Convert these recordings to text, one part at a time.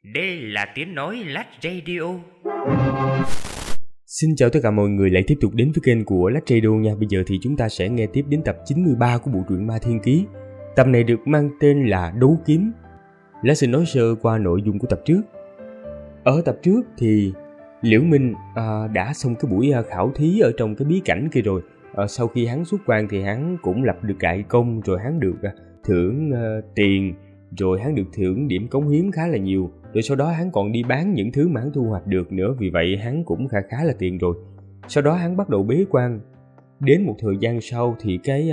Đây là tiếng nói Lách Radio. Xin chào tất cả mọi người lại tiếp tục đến với kênh của Lách Radio nha. Bây giờ thì chúng ta sẽ nghe tiếp đến tập 93 của bộ truyện Ma Thiên Ký. Tập này được mang tên là Đấu Kiếm. Lách xin nói sơ qua nội dung của tập trước. Ở tập trước thì Liễu Minh đã xong cái buổi khảo thí ở trong cái bí cảnh kia rồi. Sau khi hắn xuất quan thì hắn cũng lập được đại công, rồi hắn được thưởng tiền, rồi hắn được thưởng điểm cống hiến khá là nhiều. Rồi sau đó hắn còn đi bán những thứ mà hắn thu hoạch được nữa, vì vậy hắn cũng khá là tiền rồi. Sau đó hắn bắt đầu bế quan. Đến một thời gian sau thì cái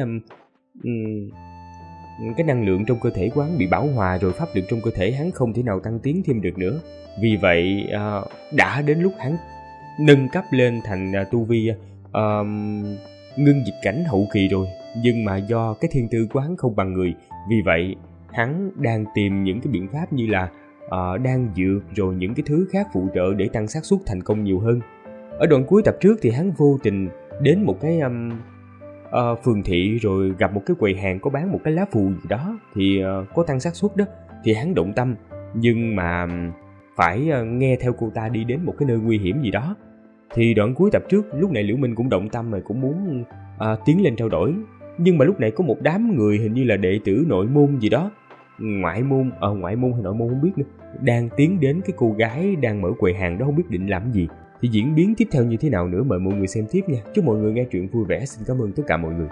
năng lượng trong cơ thể của hắn bị bão hòa, rồi pháp lực trong cơ thể hắn không thể nào tăng tiến thêm được nữa. Vì vậy đã đến lúc hắn nâng cấp lên thành tu vi ngưng dịch cảnh hậu kỳ rồi. Nhưng mà do cái thiên tư của hắn không bằng người, vì vậy hắn đang tìm những cái biện pháp như là đan dược rồi những cái thứ khác phụ trợ để tăng xác suất thành công nhiều hơn. Ở đoạn cuối tập trước thì hắn vô tình đến một cái phường thị, rồi gặp một cái quầy hàng có bán một cái lá phù gì đó thì có tăng xác suất đó, thì hắn động tâm, nhưng mà phải nghe theo cô ta đi đến một cái nơi nguy hiểm gì đó. Thì đoạn cuối tập trước lúc này Liễu Minh cũng động tâm rồi, cũng muốn tiến lên trao đổi, nhưng mà lúc này có một đám người hình như là đệ tử nội môn gì đó, ngoại môn hay nội môn không biết nữa, đang tiến đến cái cô gái đang mở quầy hàng đó, không biết định làm gì. Thì diễn biến tiếp theo như thế nào nữa mời mọi người xem tiếp nha. Chúc mọi người nghe truyện vui vẻ. Xin cảm ơn tất cả mọi người.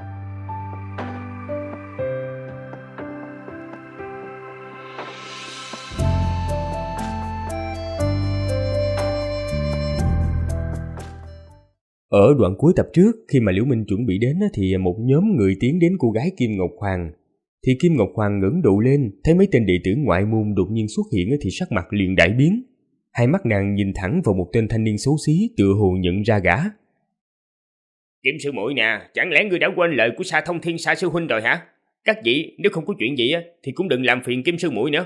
Ở đoạn cuối tập trước, khi mà Liễu Minh chuẩn bị đến thì một nhóm người tiến đến cô gái Kim Ngọc Hoàng. Thì Kim Ngọc Hoàng ngẩng đầu lên, thấy mấy tên đệ tử ngoại môn đột nhiên xuất hiện thì sắc mặt liền đại biến. Hai mắt nàng nhìn thẳng vào một tên thanh niên xấu xí, tựa hồ nhận ra gã. Kim sư muội nè, chẳng lẽ ngươi đã quên lời của Sa Thông Thiên Sa sư huynh rồi hả? Các vị, nếu không có chuyện gì thì cũng đừng làm phiền Kim sư muội nữa.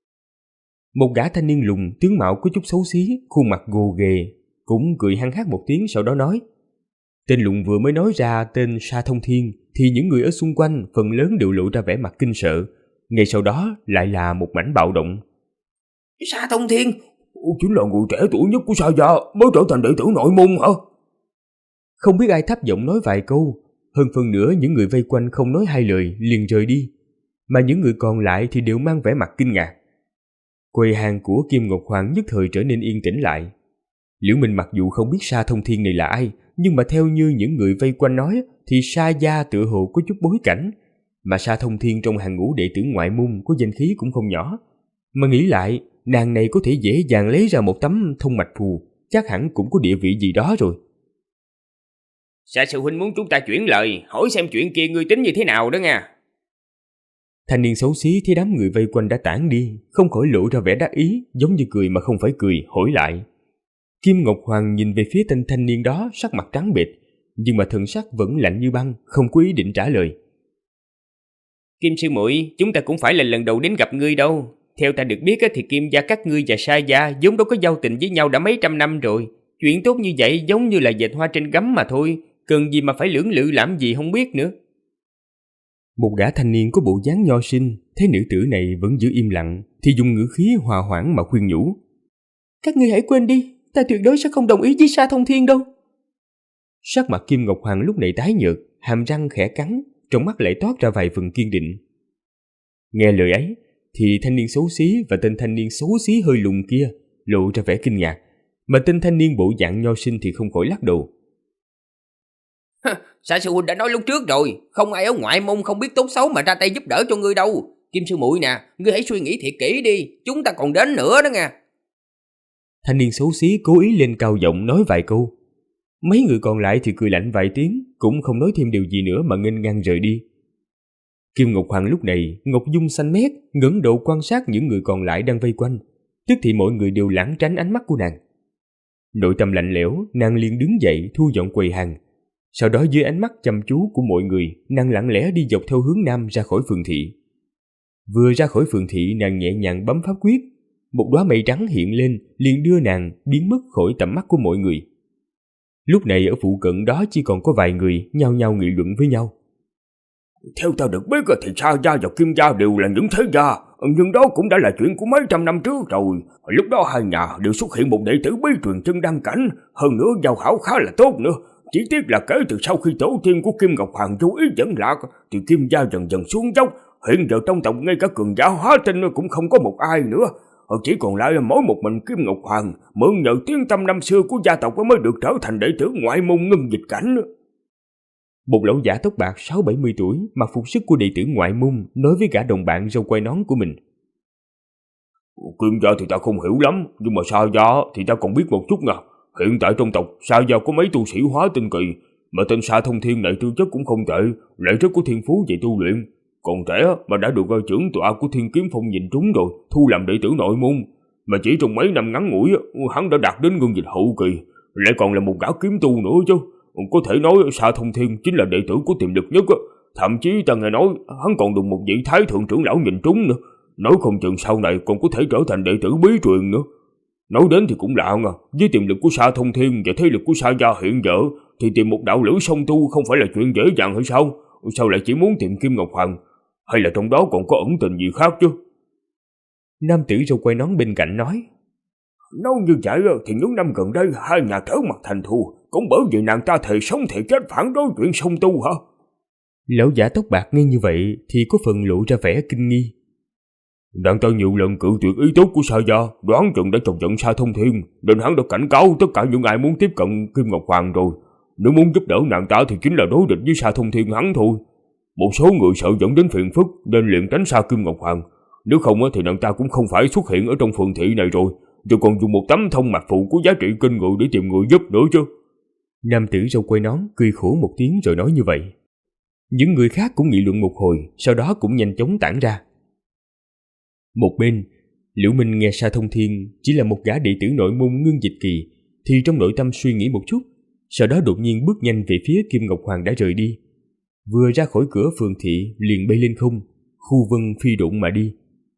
Một gã thanh niên lùn, tướng mạo có chút xấu xí, khuôn mặt gồ ghề, cũng cười hăng hắc một tiếng, sau đó nói. Tên lùn vừa mới nói ra tên Sa Thông Thiên thì những người ở xung quanh phần lớn đều lộ ra vẻ mặt kinh sợ. Ngay sau đó lại là một mảnh bạo động. Sa Thông Thiên chính là người trẻ tuổi nhất của Sa gia, mới trở thành đệ tử nội môn hả? Không biết ai thấp giọng nói vài câu. Hơn phần nữa những người vây quanh không nói hai lời liền rời đi, mà những người còn lại thì đều mang vẻ mặt kinh ngạc. Quầy hàng của Kim Ngọc Hoàng nhất thời trở nên yên tĩnh lại. Liễu Minh mặc dù không biết Sa Thông Thiên này là ai, nhưng mà theo như những người vây quanh nói thì Sa gia tựa hồ có chút bối cảnh, mà Sa Thông Thiên trong hàng ngũ đệ tử ngoại môn có danh khí cũng không nhỏ. Mà nghĩ lại, nàng này có thể dễ dàng lấy ra một tấm thông mạch phù, chắc hẳn cũng có địa vị gì đó rồi. Sa sư huynh muốn chúng ta chuyển lời, hỏi xem chuyện kia ngươi tính như thế nào đó nha. Thanh niên xấu xí thấy đám người vây quanh đã tản đi, không khỏi lộ ra vẻ đắc ý, giống như cười mà không phải cười, hỏi lại. Kim Ngọc Hoàng nhìn về phía tên thanh niên đó, sắc mặt trắng bệch, nhưng mà thần sắc vẫn lạnh như băng, không có ý định trả lời. Kim sư muội, chúng ta cũng phải là lần đầu đến gặp ngươi đâu. Theo ta được biết thì Kim gia các ngươi và Sa gia vốn đâu có giao tình với nhau đã mấy trăm năm rồi. Chuyện tốt như vậy giống như là dệt hoa trên gấm mà thôi, cần gì mà phải lưỡng lự làm gì không biết nữa. Một gã thanh niên có bộ dáng nho sinh thấy nữ tử này vẫn giữ im lặng thì dùng ngữ khí hòa hoãn mà khuyên nhủ. Các ngươi hãy quên đi, ta tuyệt đối sẽ không đồng ý với Sa Thông Thiên đâu. Sắc mặt Kim Ngọc Hoàng lúc này tái nhợt, hàm răng khẽ cắn, trong mắt lại toát ra vài phần kiên định. Nghe lời ấy thì thanh niên xấu xí và tên thanh niên xấu xí hơi lùn kia lộ ra vẻ kinh ngạc, mà tên thanh niên bộ dạng nho sinh thì không khỏi lắc đầu. Sa sư huynh đã nói lúc trước rồi, không ai ở ngoại môn không biết tốt xấu mà ra tay giúp đỡ cho ngươi đâu. Kim sư muội nè, ngươi hãy suy nghĩ thiệt kỹ đi, chúng ta còn đến nữa đó nha. Thanh niên xấu xí cố ý lên cao giọng nói vài câu. Mấy người còn lại thì cười lạnh vài tiếng, cũng không nói thêm điều gì nữa mà nghênh ngang rời đi. Kim Ngọc Hoàng lúc này ngọc dung xanh mét, ngẩng đầu quan sát những người còn lại đang vây quanh, tức thì mọi người đều lảng tránh ánh mắt của nàng. Nội tâm lạnh lẽo, nàng liền đứng dậy thu dọn quầy hàng. Sau đó dưới ánh mắt chăm chú của mọi người, nàng lặng lẽ đi dọc theo hướng nam ra khỏi phường thị. Vừa ra khỏi phường thị, nàng nhẹ nhàng bấm pháp quyết, một đóa mây trắng hiện lên, liền đưa nàng biến mất khỏi tầm mắt của mọi người. Lúc này ở phụ cận đó chỉ còn có vài người nhao nhao nghị luận với nhau. Theo ta được biết thì Sa gia và Kim gia đều là những thế gia, nhưng đó cũng đã là chuyện của mấy trăm năm trước rồi. Lúc đó hai nhà đều xuất hiện một đệ tử bí truyền chân đăng cảnh, hơn nữa giao hảo khá là tốt nữa. Chỉ tiếc là kể từ sau khi tổ tiên của Kim Ngọc Hoàng vô ý dẫn lạc thì Kim gia dần dần xuống dốc. Hiện giờ trong tộc ngay cả cường giả hóa tinh cũng không có một ai nữa, chỉ còn lại mỗi một mình Kim Ngọc Hoàng mượn nhờ tiếng tăm năm xưa của gia tộc mới được trở thành đệ tử ngoại môn ngưng dịch cảnh. Một lão giả tóc bạc 60-70 tuổi, mặc phục sức của đệ tử ngoại môn, nói với gã đồng bạn râu quai nón của mình. Kim gia thì ta không hiểu lắm, nhưng mà Sa gia thì ta còn biết một chút nha. Hiện tại trong tộc Sa gia có mấy tu sĩ hóa tinh kỳ, mà tên Sa Thông Thiên này tư chất cũng không tệ, lại rất có thiên phú về tu luyện. Còn trẻ mà đã được trưởng tọa của Thiên Kiếm Phong nhìn trúng rồi, thu làm đệ tử nội môn. Mà chỉ trong mấy năm ngắn ngủi, hắn đã đạt đến ngưng dịch hậu kỳ, lại còn là một gã kiếm tu nữa chứ. Có thể nói Sa Thông Thiên chính là đệ tử có tiềm lực nhất. Thậm chí ta nghe nói hắn còn được một vị thái thượng trưởng lão nhìn trúng nữa. Nói không chừng sau này còn có thể trở thành đệ tử bí truyền nữa. Nói đến thì cũng lạ nha, với tiềm lực của Sa Thông Thiên và thế lực của Sa gia hiện giờ thì tìm một đạo lữ song tu không phải là chuyện dễ dàng hay sao? Sao lại chỉ muốn tìm Kim Ngọc Hoàng? Hay là trong đó còn có ẩn tình gì khác chứ? Nam tử râu quai nón bên cạnh nói. Nói như vậy thì những năm gần đây hai nhà trở mặt thành thù, cũng bởi vì nàng ta thề sống thề chết phản đối chuyện song tu hả? Lão giả tóc bạc nghe như vậy thì có phần lộ ra vẻ kinh nghi. Nàng ta nhiều lần cự tuyệt ý tốt của Sa gia, đoán chừng đã chọc giận Sa Thông Thiên, nên hắn đã cảnh cáo tất cả những ai muốn tiếp cận Kim Ngọc Hoàng rồi. Nếu muốn giúp đỡ nàng ta thì chính là đối địch với Sa Thông Thiên hắn thôi. Một số người sợ dẫn đến phiền phức nên liền tránh xa Kim Ngọc Hoàng. Nếu không thì nàng ta cũng không phải xuất hiện ở trong phường thị này rồi còn dùng một tấm thông mạch phù có giá trị kinh người để tìm người giúp nữa chứ. Nam tử râu quai nón cười khổ một tiếng rồi nói như vậy. Những người khác cũng nghị luận một hồi, sau đó cũng nhanh chóng tản ra. Một bên, Liễu Minh nghe Sa Thông Thiên chỉ là một gã đệ tử nội môn ngưng dịch kỳ, thì trong nội tâm suy nghĩ một chút, sau đó đột nhiên bước nhanh về phía Kim Ngọc Hoàng đã rời đi. Vừa ra khỏi cửa phường thị liền bay lên không, khu vân phi độn mà đi.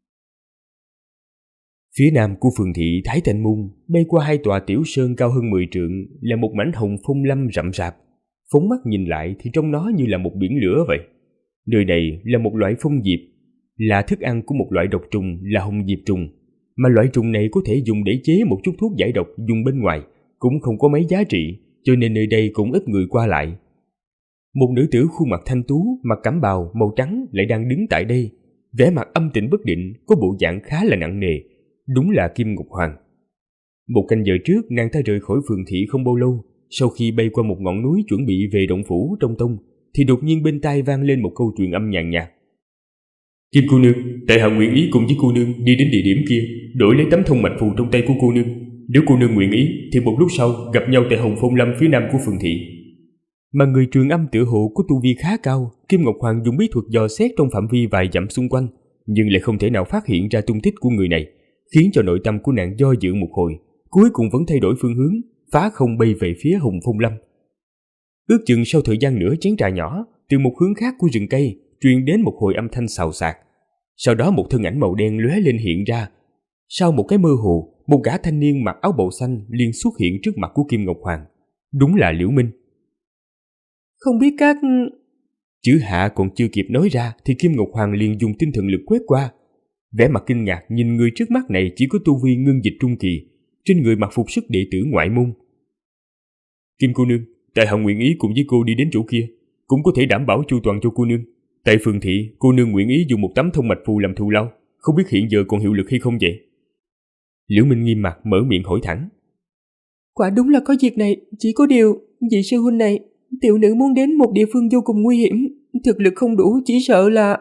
Phía nam của phường thị Thái Thanh Môn, bay qua hai tòa tiểu sơn cao hơn 10 trượng là một mảnh hồng phong lâm rậm rạp. Phóng mắt nhìn lại thì trong nó như là một biển lửa vậy. Nơi này là một loại phong diệp, là thức ăn của một loại độc trùng là hồng diệp trùng, mà loại trùng này có thể dùng để chế một chút thuốc giải độc dùng bên ngoài, cũng không có mấy giá trị, cho nên nơi đây cũng ít người qua lại. Một nữ tử khuôn mặt thanh tú, mặc cẩm bào màu trắng lại đang đứng tại đây, vẻ mặt âm tĩnh bất định, có bộ dạng khá là nặng nề, đúng là Kim Ngọc Hoàng. Một canh giờ trước nàng ta rời khỏi phường thị không bao lâu, sau khi bay qua một ngọn núi chuẩn bị về động phủ trong tông, thì đột nhiên bên tai vang lên một câu truyền âm nhàn nhạt. Kim cô nương, tại hạ nguyện ý cùng với cô nương đi đến địa điểm kia, đổi lấy tấm thông mạch phù trong tay của cô nương. Nếu cô nương nguyện ý, thì một lúc sau gặp nhau tại Hồng Phong Lâm phía nam của phường thị. Mà người truyền âm tựa hồ có tu vi khá cao, Kim Ngọc Hoàng dùng bí thuật dò xét trong phạm vi vài dặm xung quanh, nhưng lại không thể nào phát hiện ra tung tích của người này, khiến cho nội tâm của nàng do dự một hồi, cuối cùng vẫn thay đổi phương hướng, phá không bay về phía Hồng Phong Lâm. Ước chừng sau thời gian nửa chén trà nhỏ, từ một hướng khác của rừng cây truyền đến một hồi âm thanh xào xạc. Sau đó một thân ảnh màu đen lóe lên hiện ra. Sau một cái mơ hồ, một gã thanh niên mặc áo bào xanh liền xuất hiện trước mặt của Kim Ngọc Hoàng. Đúng là Liễu Minh. Không biết các... Chữ hạ còn chưa kịp nói ra thì Kim Ngọc Hoàng liền dùng tinh thần lực quét qua. Vẻ mặt kinh ngạc nhìn người trước mắt này chỉ có tu vi ngưng dịch trung kỳ, trên người mặc phục sức đệ tử ngoại môn. Kim cô nương, tại hạ nguyện ý cùng với cô đi đến chỗ kia, cũng có thể đảm bảo chu toàn cho cô nương. Tại phường thị, cô nương nguyện ý dùng một tấm thông mạch phù làm thù lao, không biết hiện giờ còn hiệu lực hay không vậy? Liễu Minh nghiêm mặt mở miệng hỏi thẳng. Quả đúng là có việc này, chỉ có điều, vị sư huynh này, tiểu nữ muốn đến một địa phương vô cùng nguy hiểm, thực lực không đủ, chỉ sợ là...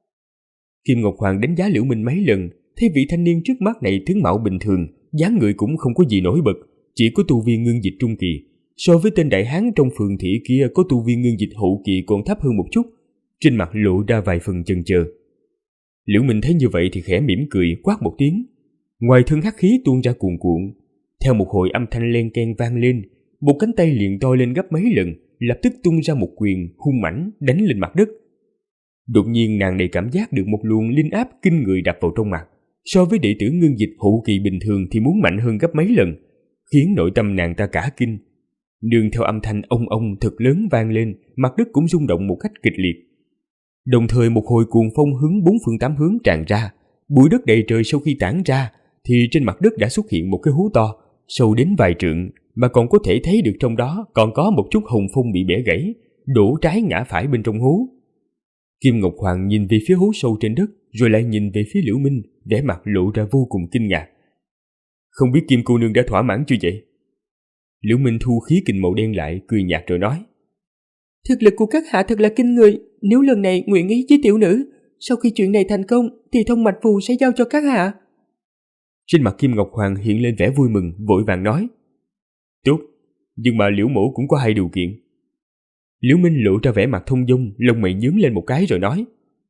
Kim Ngọc Hoàng đánh giá Liễu Minh mấy lần, thấy vị thanh niên trước mắt này tướng mạo bình thường, dáng người cũng không có gì nổi bật, chỉ có tu vi ngưng dịch trung kỳ. So với tên đại hán trong phường thị kia có tu vi ngưng dịch hậu kỳ còn thấp hơn một chút, trên mặt lộ ra vài phần chần chờ. Liễu Minh thấy như vậy thì khẽ mỉm cười quát một tiếng. Ngoài thân hắc khí tuôn ra cuồn cuộn, theo một hồi âm thanh len keng vang lên, một cánh tay liền to lên gấp mấy lần, lập tức tung ra một quyền hung mãnh đánh lên mặt đất. Đột nhiên nàng này cảm giác được một luồng linh áp kinh người đập vào trong mặt, so với đệ tử ngưng dịch hậu kỳ bình thường thì muốn mạnh hơn gấp mấy lần, khiến nội tâm nàng ta cả kinh. Nương theo âm thanh ông thật lớn vang lên, mặt đất cũng rung động một cách kịch liệt. Đồng thời một hồi cuồng phong hướng bốn phương tám hướng tràn ra. Bụi đất đầy trời sau khi tản ra thì trên mặt đất đã xuất hiện một cái hố to, sâu đến vài trượng, mà còn có thể thấy được trong đó còn có một chút hồng phong bị bẻ gãy, đổ trái ngã phải bên trong hố. Kim Ngọc Hoàng nhìn về phía hố sâu trên đất, rồi lại nhìn về phía Liễu Minh, vẻ mặt lộ ra vô cùng kinh ngạc. Không biết Kim cô nương đã thỏa mãn chưa vậy? Liễu Minh thu khí kình màu đen lại, cười nhạt rồi nói. Thực lực của các hạ thật là kinh người, nếu lần này nguyện ý với tiểu nữ, sau khi chuyện này thành công thì thông mạch phù sẽ giao cho các hạ. Trên mặt Kim Ngọc Hoàng hiện lên vẻ vui mừng, vội vàng nói. Tốt, nhưng mà Liễu mổ cũng có hai điều kiện. Liễu Minh lộ ra vẻ mặt thông dong, lông mày nhướng lên một cái rồi nói.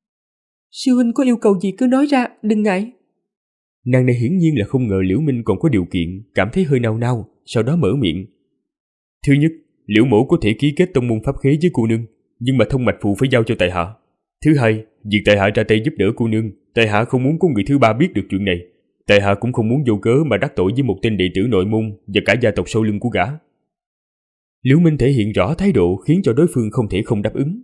Sư huynh có yêu cầu gì cứ nói ra, đừng ngại. Nàng này hiển nhiên là không ngờ Liễu Minh còn có điều kiện, cảm thấy hơi nao nao, sau đó mở miệng. Thứ nhất, Liễu mổ có thể ký kết tông môn pháp khế với cô nương, nhưng mà thông mạch phù phải giao cho tại hạ. Thứ hai, việc tại hạ ra tay giúp đỡ cô nương, tại hạ không muốn có người thứ ba biết được chuyện này. Tại hạ cũng không muốn vô cớ mà đắc tội với một tên đệ tử nội môn và cả gia tộc sau lưng của gã. Liễu Minh thể hiện rõ thái độ khiến cho đối phương không thể không đáp ứng.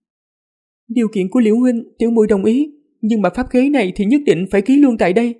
Điều kiện của Liễu huynh, tiểu muội đồng ý, nhưng mà pháp khế này thì nhất định phải ký luôn tại đây.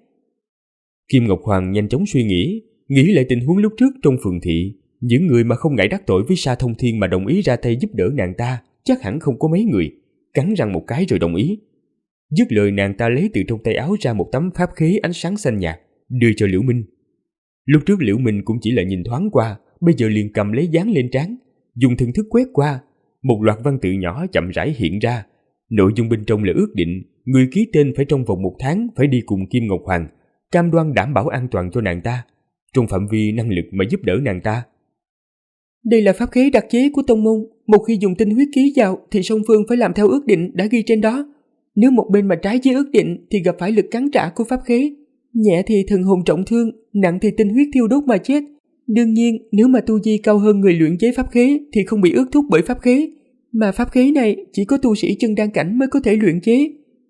Kim Ngọc Hoàng nhanh chóng suy nghĩ lại tình huống lúc trước trong phường thị, những người mà không ngại đắc tội với Sa Thông Thiên mà đồng ý ra tay giúp đỡ nàng ta, chắc hẳn không có mấy người. Cắn răng một cái rồi đồng ý. Dứt lời, nàng ta lấy từ trong tay áo ra một tấm pháp khế ánh sáng xanh nhạt, đưa cho Liễu Minh. Lúc trước Liễu Minh cũng chỉ là nhìn thoáng qua, bây giờ liền cầm lấy dán lên trán, dùng thần thức quét qua, một loạt văn tự nhỏ chậm rãi hiện ra. Nội dung bên trong là ước định người ký tên phải trong vòng 1 tháng phải đi cùng Kim Ngọc Hoàng, cam đoan đảm bảo an toàn cho nàng ta, trong phạm vi năng lực mà giúp đỡ nàng ta. Đây là pháp khế đặc chế của tông môn, một khi dùng tinh huyết ký vào thì song phương phải làm theo ước định đã ghi trên đó. Nếu một bên mà trái với ước định thì gặp phải lực cắn trả của pháp khế. Nhẹ thì thần hồn trọng thương, nặng thì tinh huyết thiêu đốt mà chết. Đương nhiên, nếu mà tu vi cao hơn người luyện chế pháp khế thì không bị ước thúc bởi pháp khế. Mà pháp khế này chỉ có tu sĩ chân đan cảnh mới có thể luyện chế.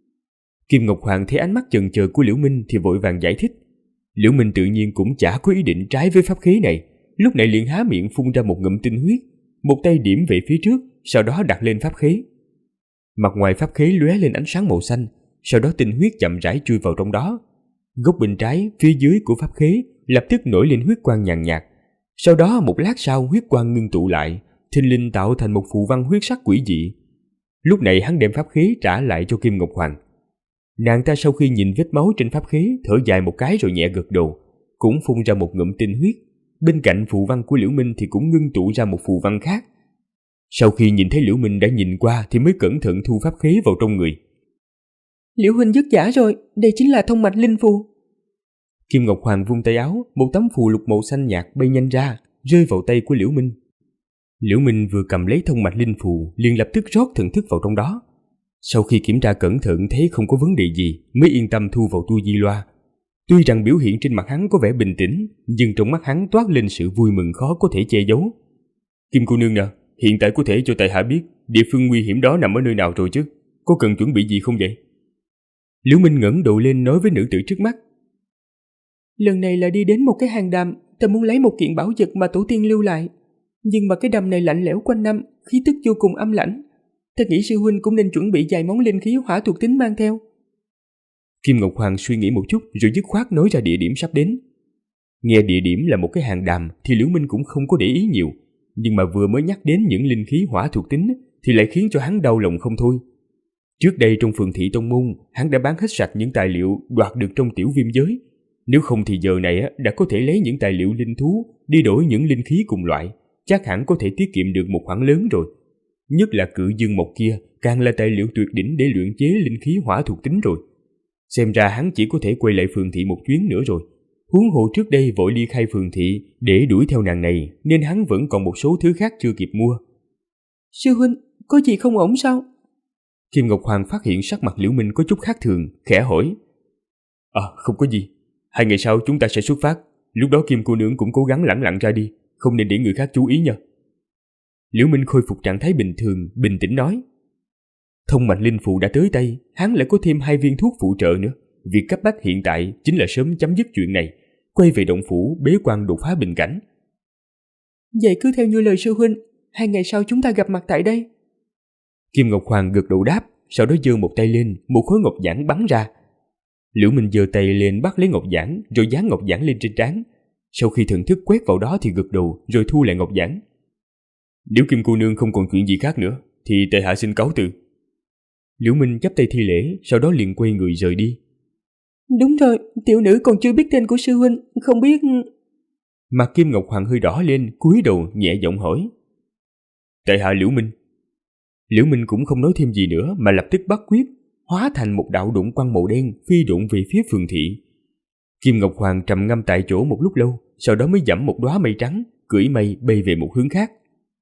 Kim Ngọc Hoàng thấy ánh mắt chần chờ của Liễu Minh thì vội vàng giải thích. Liễu Minh tự nhiên cũng chả có ý định trái với pháp khế này, lúc này liền há miệng phun ra một ngụm tinh huyết, một tay điểm về phía trước, sau đó đặt lên pháp khế. Mặt ngoài pháp khế lóe lên ánh sáng màu xanh, sau đó tinh huyết chậm rãi chui vào trong đó. Góc bên trái, phía dưới của pháp khế lập tức nổi lên huyết quang nhàn nhạt. Sau đó một lát sau, huyết quang ngưng tụ lại, thình lình tạo thành một phù văn huyết sắc quỷ dị. Lúc này hắn đem pháp khế trả lại cho Kim Ngọc Hoàng. Nàng ta sau khi nhìn vết máu trên pháp khế, thở dài một cái rồi nhẹ gật đầu, cũng phun ra một ngụm tinh huyết. Bên cạnh phù văn của Liễu Minh thì cũng ngưng tụ ra một phù văn khác. Sau khi nhìn thấy Liễu Minh đã nhìn qua thì mới cẩn thận thu pháp khế vào trong người. Liễu huynh dứt giả rồi, đây chính là thông mạch linh phù. Kim Ngọc Hoàng vung tay áo, một tấm phù lục màu xanh nhạt bay nhanh ra, rơi vào tay của Liễu Minh. Liễu Minh vừa cầm lấy thông mạch linh phù, liền lập tức rót thần thức vào trong đó. Sau khi kiểm tra cẩn thận thấy không có vấn đề gì, mới yên tâm thu vào tu di loa. Tuy rằng biểu hiện trên mặt hắn có vẻ bình tĩnh, nhưng trong mắt hắn toát lên sự vui mừng khó có thể che giấu. Kim cô nương nè, hiện tại có thể cho tại hạ biết địa phương nguy hiểm đó nằm ở nơi nào rồi chứ? Có cần chuẩn bị gì không vậy? Liễu Minh ngẩng đầu lên nói với nữ tử trước mắt. Lần này là đi đến một cái hang đàm, ta muốn lấy một kiện bảo vật mà tổ tiên lưu lại. Nhưng mà cái đầm này lạnh lẽo quanh năm, khí tức vô cùng âm lãnh. Ta nghĩ sư huynh cũng nên chuẩn bị vài món linh khí hỏa thuộc tính mang theo. Kim Ngọc Hoàng suy nghĩ một chút rồi dứt khoát nói ra địa điểm sắp đến. Nghe địa điểm là một cái hang đàm thì Liễu Minh cũng không có để ý nhiều, nhưng mà vừa mới nhắc đến những linh khí hỏa thuộc tính thì lại khiến cho hắn đau lòng không thôi. Trước đây trong phường thị tông môn, hắn đã bán hết sạch những tài liệu đoạt được trong tiểu viêm giới. Nếu không thì giờ này đã có thể lấy những tài liệu linh thú đi đổi những linh khí cùng loại, chắc hẳn có thể tiết kiệm được một khoản lớn rồi. Nhất là cự dương mộc kia càng là tài liệu tuyệt đỉnh để luyện chế linh khí hỏa thuộc tính rồi. Xem ra hắn chỉ có thể quay lại phường thị một chuyến nữa rồi. Huống hồ trước đây vội ly khai phường thị để đuổi theo nàng này, nên hắn vẫn còn một số thứ khác chưa kịp mua. Sư huynh, có gì không ổn sao? Kim Ngọc Hoàng phát hiện sắc mặt Liễu Minh có chút khác thường, khẽ hỏi. Không có gì. 2 ngày sau chúng ta sẽ xuất phát. Lúc đó Kim cô nương cũng cố gắng lẳng lặng ra đi, không nên để người khác chú ý nha. Liễu Minh khôi phục trạng thái bình thường, bình tĩnh nói. Thông mạch linh phù đã tới tay, hắn lại có thêm 2 viên thuốc phụ trợ nữa. Việc cấp bách hiện tại chính là sớm chấm dứt chuyện này, quay về động phủ bế quan đột phá bình cảnh. Vậy cứ theo như lời sư huynh, 2 ngày sau chúng ta gặp mặt tại đây. Kim Ngọc Hoàng gật đầu đáp, sau đó giơ một tay lên, một khối ngọc giản bắn ra. Liễu Minh giơ tay lên bắt lấy ngọc giản, rồi dán ngọc giản lên trên trán. Sau khi thần thức quét vào đó thì gật đầu, rồi thu lại ngọc giản. Nếu Kim cô nương không còn chuyện gì khác nữa, thì tại hạ xin cáo từ. Liễu Minh chắp tay thi lễ, sau đó liền quay người rời đi. Đúng rồi, tiểu nữ còn chưa biết tên của sư huynh, không biết... Mặt Kim Ngọc Hoàng hơi đỏ lên, cúi đầu nhẹ giọng hỏi. Tại hạ Liễu Minh. Liễu Minh cũng không nói thêm gì nữa mà lập tức bắt quyết, hóa thành một đạo đụng quang màu đen phi độn về phía phường thị. Kim Ngọc Hoàng trầm ngâm tại chỗ một lúc lâu, sau đó mới giẫm một đóa mây trắng, cưỡi mây bay về một hướng khác.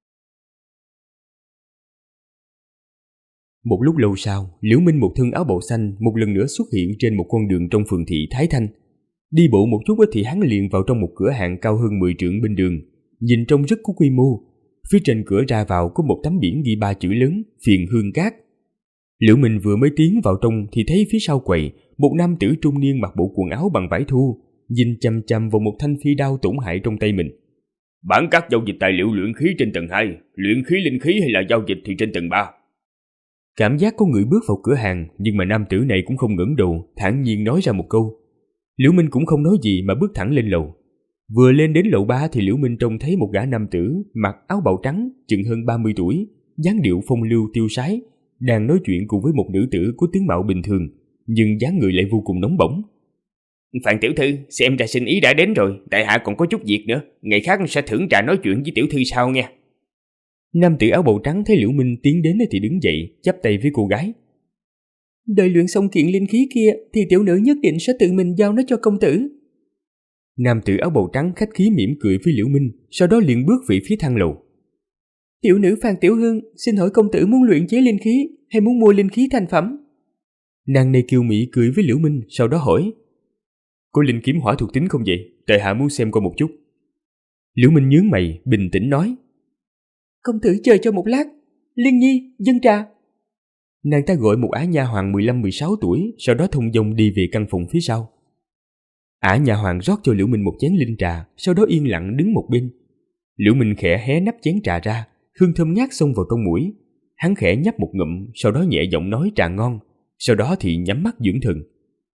Một lúc lâu sau, Liễu Minh một thân áo bào xanh một lần nữa xuất hiện trên một con đường trong phường thị Thái Thanh. Đi bộ một chút thì hắn liền vào trong một cửa hàng cao hơn 10 trượng bên đường, nhìn trông rất có quy mô. Phía trên cửa ra vào có một tấm biển ghi 3 chữ lớn: Phiền Hương Cát. Liễu Minh vừa mới tiến vào trong thì thấy phía sau quầy một nam tử trung niên mặc bộ quần áo bằng vải thô, nhìn chằm chằm vào một thanh phi đao tổn hại trong tay mình. Bán các giao dịch tài liệu luyện khí trên tầng 2, luyện khí linh khí hay là giao dịch thì trên tầng 3. Cảm giác có người bước vào cửa hàng, nhưng mà nam tử này cũng không ngẩng đầu, thản nhiên nói ra một câu. Liễu Minh cũng không nói gì mà bước thẳng lên lầu. Vừa lên đến lầu 3 thì Liễu Minh trông thấy một gã nam tử mặc áo bào trắng, chừng hơn 30 tuổi, dáng điệu phong lưu tiêu sái, đang nói chuyện cùng với một nữ tử có tướng mạo bình thường, nhưng dáng người lại vô cùng nóng bỏng. Phan tiểu thư, xem ra sinh ý đã đến rồi, tại hạ còn có chút việc nữa, ngày khác sẽ thưởng trà nói chuyện với tiểu thư sau nha. Nam tử áo bào trắng thấy Liễu Minh tiến đến thì đứng dậy, chắp tay với cô gái. Đợi luyện xong kiện linh khí kia thì tiểu nữ nhất định sẽ tự mình giao nó cho công tử. Nam tử áo bào trắng khách khí mỉm cười với Liễu Minh, sau đó liền bước về phía thang lầu. Tiểu nữ Phan Tiểu Hương, xin hỏi công tử muốn luyện chế linh khí hay muốn mua linh khí thành phẩm? Nàng này kiều mỹ cười với Liễu Minh, sau đó hỏi. Có linh kiếm hỏa thuộc tính không vậy? Tại hạ muốn xem qua một chút. Liễu Minh nhướng mày, bình tĩnh nói. Công tử chờ cho một lát. Liên Nhi, dâng trà. Nàng ta gọi một ả nha hoàn 15-16 tuổi, sau đó thông dong đi về căn phòng phía sau. Ả nha hoàn rót cho Liễu Minh một chén linh trà, sau đó yên lặng đứng một bên. Liễu Minh khẽ hé nắp chén trà ra, hương thơm ngát xông vào trong mũi. Hắn khẽ nhấp một ngụm, sau đó nhẹ giọng nói trà ngon, sau đó thì nhắm mắt dưỡng thần.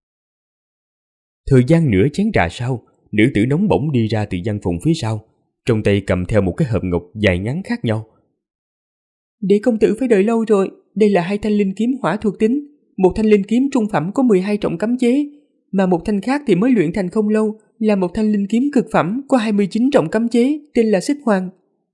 Thời gian nửa chén trà sau, nữ tử nóng bỏng đi ra từ gian phòng phía sau, trong tay cầm theo một cái hộp ngọc dài ngắn khác nhau. Để công tử phải đợi lâu rồi, đây là 2 thanh linh kiếm hỏa thuộc tính, một thanh linh kiếm trung phẩm có 12 trọng cấm chế, mà một thanh khác thì mới luyện thành không lâu, là một thanh linh kiếm cực phẩm có 29 trọng cấm chế, tên là Xích Hoàng.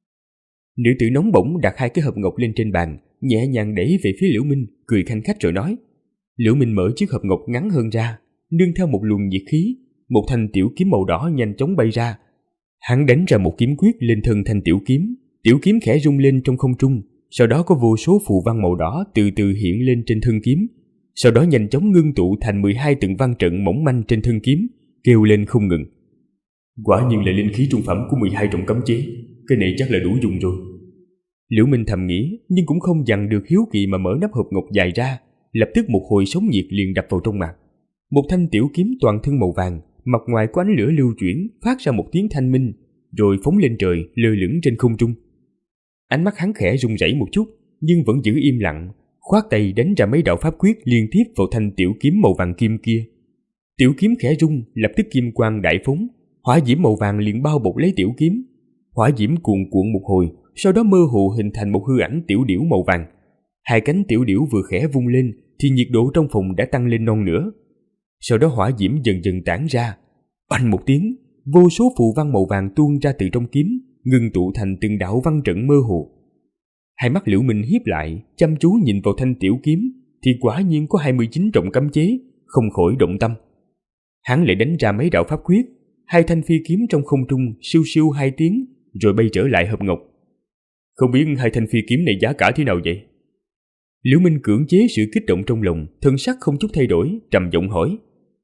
Nữ tử nóng bỏng đặt 2 cái hộp ngọc lên trên bàn, nhẹ nhàng đẩy về phía Liễu Minh, cười khanh khách rồi nói. Liễu Minh mở chiếc hộp ngọc ngắn hơn ra, nương theo một luồng nhiệt khí, một thanh tiểu kiếm màu đỏ nhanh chóng bay ra. Hắn đánh ra một kiếm quyết lên thân thanh tiểu kiếm khẽ rung lên trong không trung, sau đó có vô số phù văn màu đỏ từ từ hiện lên trên thân kiếm, sau đó nhanh chóng ngưng tụ thành 12 tượng văn trận mỏng manh trên thân kiếm, kêu lên không ngừng. Quả nhiên là linh khí trung phẩm của 12 trọng cấm chế, cái này chắc là đủ dùng rồi. Liễu Minh thầm nghĩ, nhưng cũng không dằn được hiếu kỳ mà mở nắp hộp ngọc dài ra, lập tức một hồi sóng nhiệt liền đập vào trong mặt. Một thanh tiểu kiếm toàn thân màu vàng, mặt ngoài có ánh lửa lưu chuyển, phát ra một tiếng thanh minh, rồi phóng lên trời, lơ lửng trên không trung. Ánh mắt hắn khẽ run rẩy một chút, nhưng vẫn giữ im lặng, khoát tay đánh ra mấy đạo pháp quyết liên tiếp vào thanh tiểu kiếm màu vàng kim kia. Tiểu kiếm khẽ rung, lập tức kim quang đại phóng, hỏa diễm màu vàng liền bao bọc lấy tiểu kiếm. Hỏa diễm cuồn cuộn một hồi, sau đó mơ hồ hình thành một hư ảnh tiểu điểu màu vàng. 2 cánh tiểu điểu vừa khẽ vung lên thì nhiệt độ trong phòng đã tăng lên non nữa. Sau đó hỏa diễm dần dần tản ra, oanh một tiếng, vô số phù văn màu vàng tuôn ra từ trong kiếm, ngưng tụ thành từng đạo văn trận mơ hồ. Hai mắt Liễu Minh híp lại, chăm chú nhìn vào thanh tiểu kiếm, thì quả nhiên có 29 trọng cấm chế, không khỏi động tâm. Hắn lại đánh ra mấy đạo pháp quyết, 2 thanh phi kiếm trong không trung siêu siêu 2 tiếng, rồi bay trở lại hộp ngọc. Không biết 2 thanh phi kiếm này giá cả thế nào vậy? Liễu Minh cưỡng chế sự kích động trong lòng, thân sắc không chút thay đổi, trầm giọng hỏi.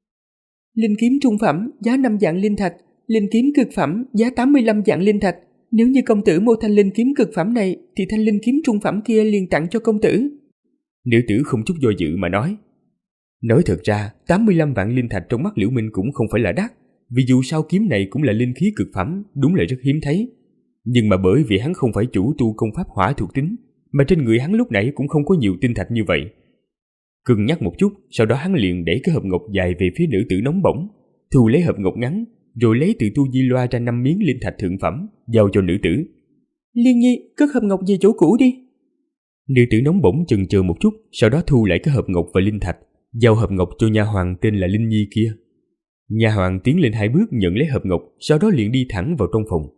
Linh kiếm trung phẩm giá 5 vạn linh thạch, linh kiếm cực phẩm giá 85 vạn linh thạch. Nếu như công tử mua thanh linh kiếm cực phẩm này thì thanh linh kiếm trung phẩm kia liền tặng cho công tử. Nữ tử không chút do dự mà nói. Nói thật ra 85 vạn linh thạch trong mắt Liễu Minh cũng không phải là đắt, vì dù sao kiếm này cũng là linh khí cực phẩm, đúng là rất hiếm thấy. Nhưng mà bởi vì hắn không phải chủ tu công pháp hỏa thuộc tính, mà trên người hắn lúc nãy cũng không có nhiều tinh thạch như vậy, Cân nhắc một chút, sau đó hắn liền đẩy cái hộp ngọc dài về phía nữ tử nóng bỏng, thu lấy hộp ngọc ngắn, rồi lấy từ tu di loa ra 5 miếng linh thạch thượng phẩm, giao cho nữ tử. Liên Nhi, cất hộp ngọc về chỗ cũ đi. Nữ tử nóng bỏng chần chừ một chút, sau đó thu lại cái hộp ngọc và linh thạch, giao hộp ngọc cho nha hoàn tên là Linh Nhi kia. Nha hoàn tiến lên 2 bước nhận lấy hộp ngọc, sau đó liền đi thẳng vào trong phòng.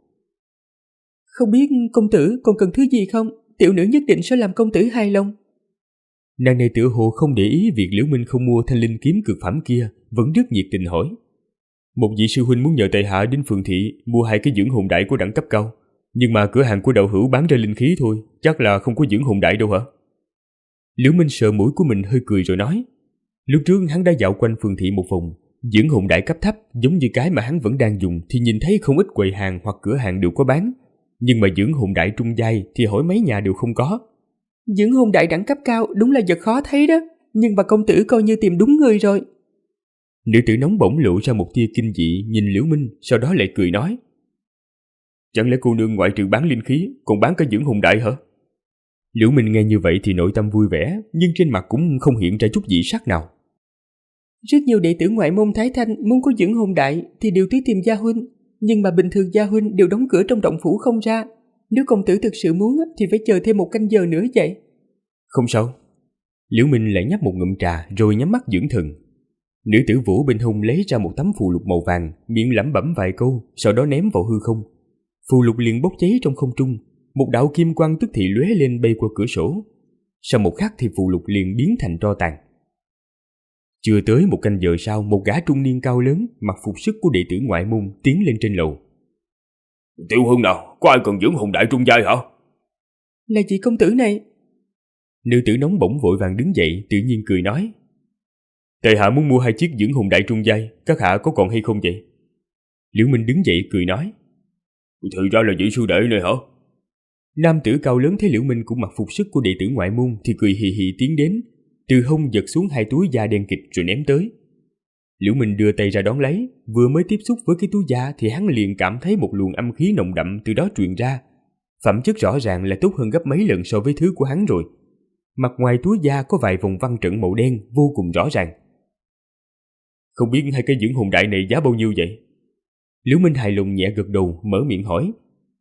Không biết công tử còn cần thứ gì không? Tiểu nữ nhất định sẽ làm công tử hài lòng. Nàng này tựa hồ không để ý việc Liễu Minh không mua thanh linh kiếm cực phẩm kia, vẫn rất nhiệt tình hỏi. Một vị sư huynh muốn nhờ tại hạ đến phường thị mua 2 cái dưỡng hồn đại của đẳng cấp cao, nhưng mà cửa hàng của đạo hữu bán ra linh khí thôi, chắc là không có dưỡng hồn đại đâu hả? Liễu Minh sợ mũi của mình hơi cười rồi nói. Lúc trước hắn đã dạo quanh phường thị một vòng, dưỡng hồn đại cấp thấp giống như cái mà hắn vẫn đang dùng thì nhìn thấy không ít quầy hàng hoặc cửa hàng đều có bán, nhưng mà dưỡng hồn đại trung giai thì hỏi mấy nhà đều không có. Dưỡng hồn đại đẳng cấp cao đúng là vật khó thấy đó, nhưng mà công tử coi như tìm đúng người rồi. Nữ tử nóng bỗng lộ ra một tia kinh dị nhìn Liễu Minh, sau đó lại cười nói. Chẳng lẽ cô nương ngoại trừ bán linh khí còn bán cả dưỡng hồn đại hả? Liễu Minh nghe như vậy thì nội tâm vui vẻ, nhưng trên mặt cũng không hiện ra chút dị sắc nào. Rất nhiều đệ tử ngoại môn Thái Thanh muốn có dưỡng hồn đại thì đều tới tìm gia huynh, nhưng mà bình thường gia huynh đều đóng cửa trong động phủ không ra. Nếu công tử thực sự muốn thì phải chờ thêm 1 canh giờ nữa vậy. Không sao. Liễu Minh lại nhấp một ngụm trà rồi nhắm mắt dưỡng thần. Nữ tử vỗ bên hông lấy ra một tấm phù lục màu vàng, miệng lẩm bẩm vài câu, sau đó ném vào hư không. Phù lục liền bốc cháy trong không trung, một đạo kim quang tức thì lóe lên bay qua cửa sổ. Sau một khắc thì phù lục liền biến thành tro tàn. Chưa tới 1 canh giờ sau, một gã trung niên cao lớn, mặc phục sức của đệ tử ngoại môn tiến lên trên lầu. Tiểu Hương nào, có ai cần dưỡng hồn đại trung giai hả? Là chị công tử này. Nữ tử nóng bỏng vội vàng đứng dậy, tự nhiên cười nói. Tại hạ muốn mua 2 chiếc dưỡng hồn đại trung giai, các hạ có còn hay không vậy? Liễu Minh đứng dậy cười nói. Thì ra là vị sư đệ này hả? Nam tử cao lớn thấy Liễu Minh cũng mặc phục sức của đệ tử ngoại môn thì cười hì hì tiến đến, từ hông giật xuống 2 túi da đen kịt rồi ném tới. Liễu Minh đưa tay ra đón lấy, vừa mới tiếp xúc với cái túi da thì hắn liền cảm thấy một luồng âm khí nồng đậm từ đó truyền ra. Phẩm chất rõ ràng là tốt hơn gấp mấy lần so với thứ của hắn rồi. Mặt ngoài túi da có vài vòng văn trận màu đen vô cùng rõ ràng. Không biết 2 cái dưỡng hồn đại này giá bao nhiêu vậy? Liễu Minh hài lòng nhẹ gật đầu, mở miệng hỏi.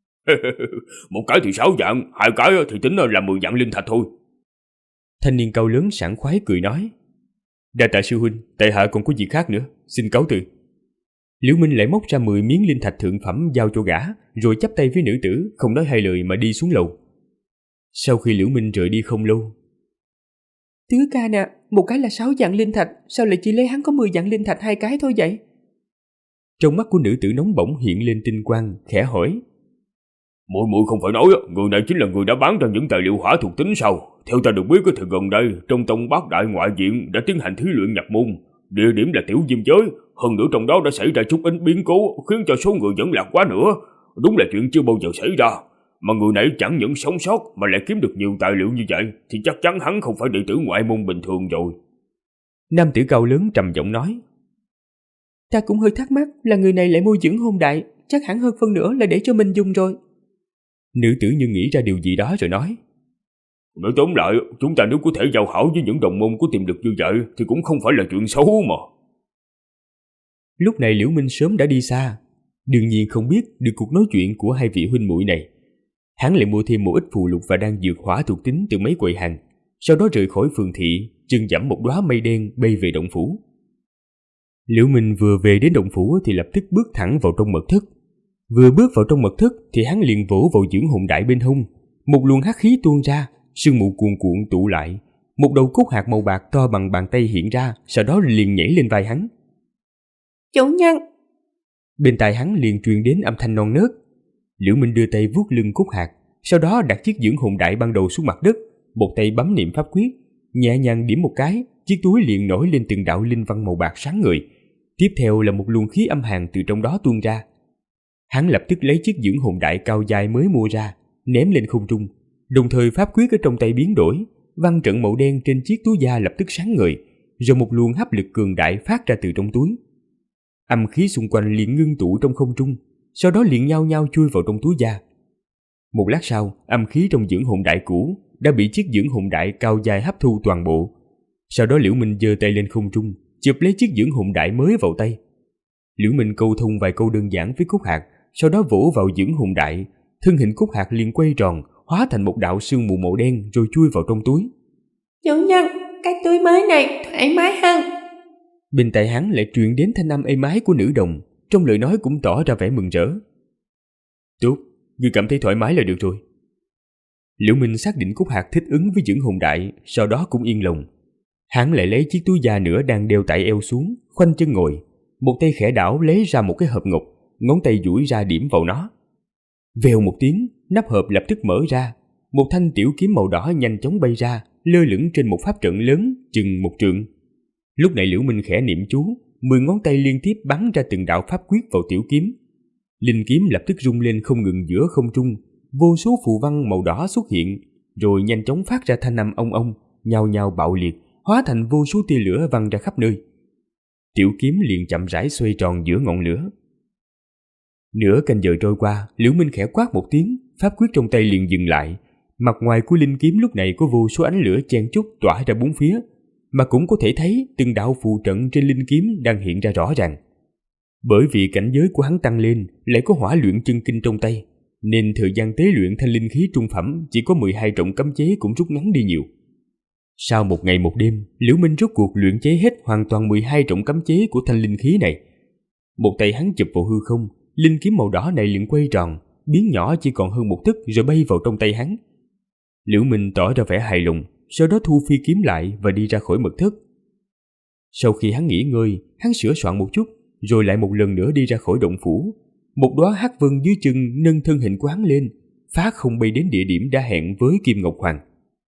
1 cái thì 6 vạn, 2 cái thì tính là 10 vạn linh thạch thôi. Thanh niên cao lớn sảng khoái cười nói. Đa tạ sư huynh, tại hạ còn có việc khác nữa, xin cáo từ. Liễu Minh lại móc ra 10 miếng linh thạch thượng phẩm giao cho gã, rồi chắp tay với nữ tử, không nói 2 lời mà đi xuống lầu. Sau khi Liễu Minh rời đi không lâu. Tứ ca nè, 1 cái là 6 vạn linh thạch, sao lại chỉ lấy hắn có 10 vạn linh thạch 2 cái thôi vậy? Trong mắt của nữ tử nóng bỏng hiện lên tinh quang, khẽ hỏi. Muội không phải nói người này chính là người đã bán ra những tài liệu hỏa thuộc tính sao? Theo ta được biết thì gần đây trong tông bát đại ngoại viện đã tiến hành thí luyện nhập môn, địa điểm là tiểu diêm giới, hơn nữa trong đó đã xảy ra chút ít biến cố khiến cho số người vẫn lạc quá nữa. Đúng là chuyện chưa bao giờ xảy ra. Mà người này chẳng những sống sót mà lại kiếm được nhiều tài liệu như vậy thì chắc chắn hắn không phải đệ tử ngoại môn bình thường rồi. Nam tử cao lớn trầm giọng nói. Ta cũng hơi thắc mắc là người này lại mua dưỡng hồn đại, chắc hẳn hơn phân nửa là để cho mình dùng rồi. Nữ tử như nghĩ ra điều gì đó rồi nói. Nói tóm lại, chúng ta nếu có thể giao hảo với những đồng môn của tìm được như vậy thì cũng không phải là chuyện xấu mà. Lúc này Liễu Minh sớm đã đi xa, đương nhiên không biết được cuộc nói chuyện của 2 vị huynh muội này. Hắn lại mua thêm một ít phù lục và đan dược hỏa thuộc tính từ mấy quầy hàng, sau đó rời khỏi phường thị, chân dẫm một đóa mây đen bay về động phủ. Liễu Minh vừa về đến động phủ thì lập tức bước thẳng vào trong mật thất. Vừa bước vào trong mật thất thì hắn liền vỗ vào dưỡng hồn đại bên hông, một luồng hắc khí tuôn ra, sương mù cuồn cuộn tụ lại, một đầu cốt hạt màu bạc to bằng bàn tay hiện ra, sau đó liền nhảy lên vai hắn. Chủ nhân! Bên tai hắn liền truyền đến âm thanh non nớt. Liễu Minh đưa tay vuốt lưng cốt hạt, sau đó đặt chiếc dưỡng hồn đại ban đầu xuống mặt đất, một tay bấm niệm pháp quyết, nhẹ nhàng điểm một cái, chiếc túi liền nổi lên từng đạo linh văn màu bạc sáng ngời. Tiếp theo là một luồng khí âm hàn từ trong đó tuôn ra. Hắn lập tức lấy chiếc dưỡng hồn đại cao dài mới mua ra, ném lên không trung, đồng thời pháp quyết ở trong tay biến đổi, văn trận màu đen trên chiếc túi da lập tức sáng ngời, rồi một luồng hấp lực cường đại phát ra từ trong túi. Âm khí xung quanh liền ngưng tụ trong không trung, sau đó liền nhao nhao chui vào trong túi da. Một lát sau, âm khí trong dưỡng hồn đại cũ đã bị chiếc dưỡng hồn đại cao dài hấp thu toàn bộ. Sau đó Liễu Minh giơ tay lên không trung, chụp lấy chiếc dưỡng hồn đại mới vào tay. Liễu Minh câu thông vài câu đơn giản với Cúc Hạc, sau đó vỗ vào dưỡng hồn đại, thân hình Cúc Hạc liền quay tròn, hóa thành một đạo sương mù màu đen rồi chui vào trong túi. Chủ nhân, cái túi mới này thoải mái hơn. Bên tai hắn lại truyền đến thanh âm êm ái của nữ đồng, trong lời nói cũng tỏ ra vẻ mừng rỡ. Tốt, ngươi cảm thấy thoải mái là được rồi. Liễu Minh xác định Cúc Hạc thích ứng với dưỡng hồn đại, sau đó cũng yên lòng. Hắn lại lấy chiếc túi da nữa đang đeo tại eo xuống, khoanh chân ngồi, một tay khẽ đảo lấy ra một cái hộp ngọc, ngón tay duỗi ra điểm vào nó. Vèo một tiếng, nắp hộp lập tức mở ra, một thanh tiểu kiếm màu đỏ nhanh chóng bay ra, lơ lửng trên một pháp trận lớn chừng 1 trượng. Lúc này Liễu Minh khẽ niệm chú, 10 ngón tay liên tiếp bắn ra từng đạo pháp quyết vào tiểu kiếm. Linh kiếm lập tức rung lên không ngừng giữa không trung, vô số phù văn màu đỏ xuất hiện, rồi nhanh chóng phát ra thanh âm ong ong, nhao nhao bạo liệt, hóa thành vô số tia lửa văng ra khắp nơi. Tiểu kiếm liền chậm rãi xoay tròn giữa ngọn lửa. Nửa canh giờ trôi qua, Liễu Minh khẽ quát một tiếng, pháp quyết trong tay liền dừng lại. Mặt ngoài của linh kiếm lúc này có vô số ánh lửa chen chúc tỏa ra bốn phía, mà cũng có thể thấy từng đạo phù trận trên linh kiếm đang hiện ra rõ ràng. Bởi vì cảnh giới của hắn tăng lên, lại có hỏa luyện chân kinh trong tay, nên thời gian tế luyện thanh linh khí trung phẩm chỉ có 12 trọng cấm chế cũng rút ngắn đi nhiều. Sau 1 ngày 1 đêm, Liễu Minh rốt cuộc luyện chế hết hoàn toàn 12 trọng cấm chế của thanh linh khí này. Một tay hắn chụp vào hư không, linh kiếm màu đỏ này liền quay tròn, biến nhỏ chỉ còn hơn 1 tấc rồi bay vào trong tay hắn. Liễu Minh tỏ ra vẻ hài lòng, sau đó thu phi kiếm lại và đi ra khỏi mật thất. Sau khi hắn nghỉ ngơi, hắn sửa soạn một chút, rồi lại một lần nữa đi ra khỏi động phủ. Một đóa hắc vân dưới chân nâng thân hình của hắn lên, phá không bay đến địa điểm đã hẹn với Kim Ngọc Hoàng.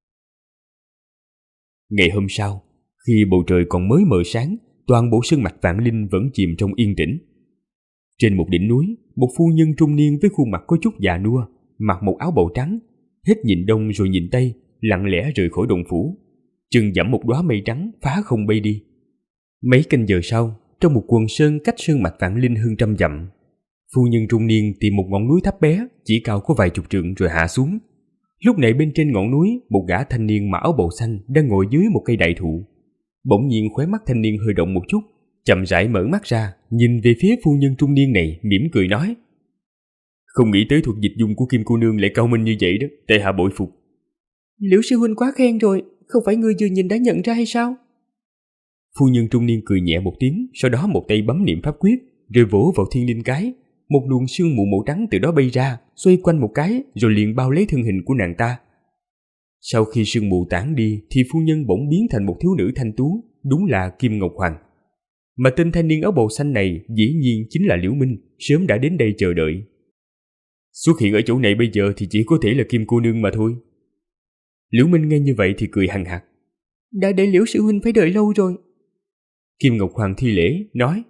Ngày hôm sau, khi bầu trời còn mới mờ sáng, toàn bộ sơn mạch Vạn Linh vẫn chìm trong yên tĩnh. Trên một đỉnh núi, một phu nhân trung niên với khuôn mặt có chút già nua, mặc một áo bào trắng, hết nhìn đông rồi nhìn tây, lặng lẽ rời khỏi động phủ, chân dẫm một đóa mây trắng phá không bay đi. Mấy canh giờ sau, trong một quần sơn cách sơn mạch Vạn Linh hơn 100 dặm, phu nhân trung niên tìm một ngọn núi thấp bé, chỉ cao có vài chục trượng rồi hạ xuống. Lúc này bên trên ngọn núi, một gã thanh niên mặc áo bào xanh đang ngồi dưới một cây đại thụ. Bỗng nhiên khóe mắt thanh niên hơi động một chút, chậm rãi mở mắt ra, nhìn về phía phu nhân trung niên này, mỉm cười nói: Không nghĩ tới thuật dịch dung của Kim cô nương lại cao minh như vậy đó, tại hạ bội phục. Liễu sư huynh quá khen rồi, không phải ngươi vừa nhìn đã nhận ra hay sao? Phu nhân trung niên cười nhẹ một tiếng, sau đó một tay bấm niệm pháp quyết, rồi vỗ vào thiên linh cái. Một luồng sương mù màu trắng từ đó bay ra, xoay quanh một cái, rồi liền bao lấy thân hình của nàng ta. Sau khi sương mù tản đi, thì phu nhân bỗng biến thành một thiếu nữ thanh tú, đúng là Kim Ngọc Hoàng. Mà tên thanh niên áo bào xanh này dĩ nhiên chính là Liễu Minh, sớm đã đến đây chờ đợi. Xuất hiện ở chỗ này bây giờ thì chỉ có thể là Kim cô nương mà thôi. Liễu Minh nghe như vậy thì cười hằng hặc. Đã để Liễu sư huynh phải đợi lâu rồi. Kim Ngọc Hoàng thi lễ, nói: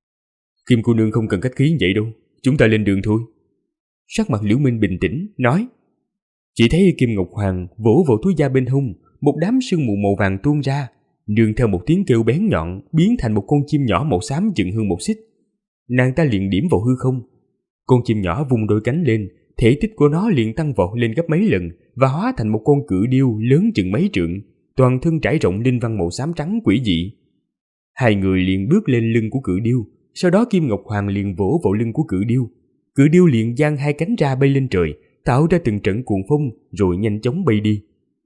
Kim cô nương không cần khách khí vậy đâu, chúng ta lên đường thôi. Sắc mặt Liễu Minh bình tĩnh, nói. Chỉ thấy Kim Ngọc Hoàng vỗ vào túi da bên hông, một đám sương mù màu vàng tuôn ra, nương theo một tiếng kêu bén nhọn, biến thành một con chim nhỏ màu xám chừng hơn 1 xích. Nàng ta liền điểm vào hư không. Con chim nhỏ vung đôi cánh lên, thể tích của nó liền tăng vọt lên gấp mấy lần và hóa thành một con cự điêu lớn chừng mấy trượng, toàn thân trải rộng linh văn màu xám trắng quỷ dị. Hai người liền bước lên lưng của cự điêu, sau đó Kim Ngọc Hoàng liền vỗ vào lưng của cự điêu liền giang 2 cánh ra bay lên trời, tạo ra từng trận cuồng phong rồi nhanh chóng bay đi.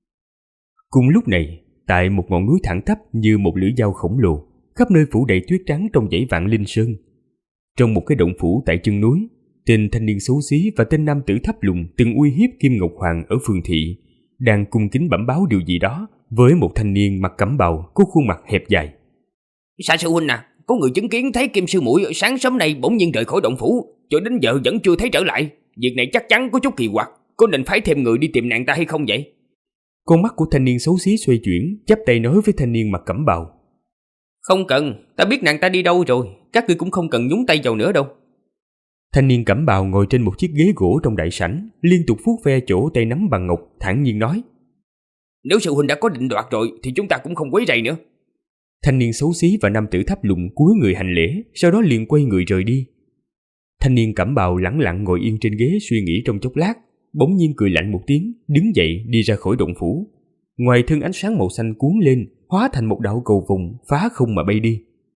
Cùng lúc này, tại một ngọn núi thẳng tắp như một lưỡi dao khổng lồ, khắp nơi phủ đầy tuyết trắng trong dãy Vạn Linh Sơn. Trong một cái động phủ tại chân núi, tên thanh niên xấu xí và tên nam tử thấp lùn từng uy hiếp Kim Ngọc Hoàng ở phường thị, đang cung kính bẩm báo điều gì đó với một thanh niên mặc cẩm bào có khuôn mặt hẹp dài. Sa sư huynh à, có người chứng kiến thấy Kim sư muội sáng sớm nay bỗng nhiên rời khỏi động phủ, cho đến giờ vẫn chưa thấy trở lại. Việc này chắc chắn có chút kỳ quặc, có nên phái thêm người đi tìm nàng ta hay không vậy? Con mắt của thanh niên xấu xí xoay chuyển, chắp tay nói với thanh niên mặc cẩm bào. Không cần, ta biết nàng ta đi đâu rồi, các ngươi cũng không cần nhúng tay vào nữa đâu. Thanh niên cẩm bào ngồi trên một chiếc ghế gỗ trong đại sảnh, liên tục vuốt ve chỗ tay nắm bằng ngọc, thản nhiên nói. Nếu sư huynh đã có định đoạt rồi thì chúng ta cũng không quấy rầy nữa. Thanh niên xấu xí và nam tử thấp lùn cúi người hành lễ, sau đó liền quay người rời đi. Thanh niên cẩm bào lẳng lặng ngồi yên trên ghế suy nghĩ trong chốc lát, bỗng nhiên cười lạnh một tiếng, đứng dậy đi ra khỏi động phủ. Ngoài thân ánh sáng màu xanh cuốn lên, hóa thành một đạo cầu vồng phá không mà bay đi.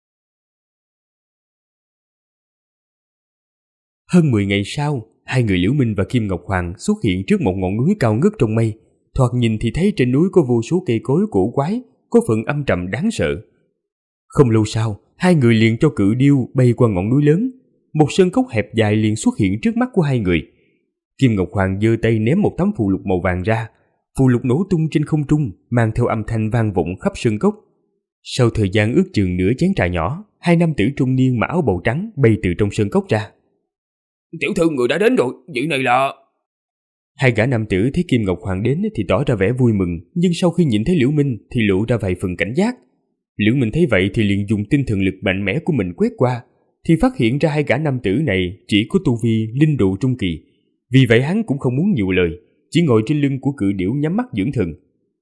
Hơn 10 ngày sau, hai người Liễu Minh và Kim Ngọc Hoàng xuất hiện trước một ngọn núi cao ngất trong mây. Thoạt nhìn thì thấy trên núi có vô số cây cối cổ quái, có phần âm trầm đáng sợ. Không lâu sau, hai người liền cho cự điêu bay qua ngọn núi lớn. Một sơn cốc hẹp dài liền xuất hiện trước mắt của hai người. Kim Ngọc Hoàng giơ tay ném một tấm phù lục màu vàng ra. Phù lục nổ tung trên không trung, mang theo âm thanh vang vọng khắp sơn cốc. Sau thời gian ước chừng nửa chén trà nhỏ, hai nam tử trung niên mặc áo bào trắng bay từ trong sơn cốc ra. Tiểu thư, người đã đến rồi, vị này là... Hai gã nam tử thấy Kim Ngọc Hoàng đến thì tỏ ra vẻ vui mừng, nhưng sau khi nhìn thấy Liễu Minh thì lộ ra vài phần cảnh giác. Liễu Minh thấy vậy thì liền dùng tinh thần lực mạnh mẽ của mình quét qua, thì phát hiện ra hai gã nam tử này chỉ có tu vi linh độ trung kỳ. Vì vậy hắn cũng không muốn nhiều lời, chỉ ngồi trên lưng của cự điểu nhắm mắt dưỡng thần.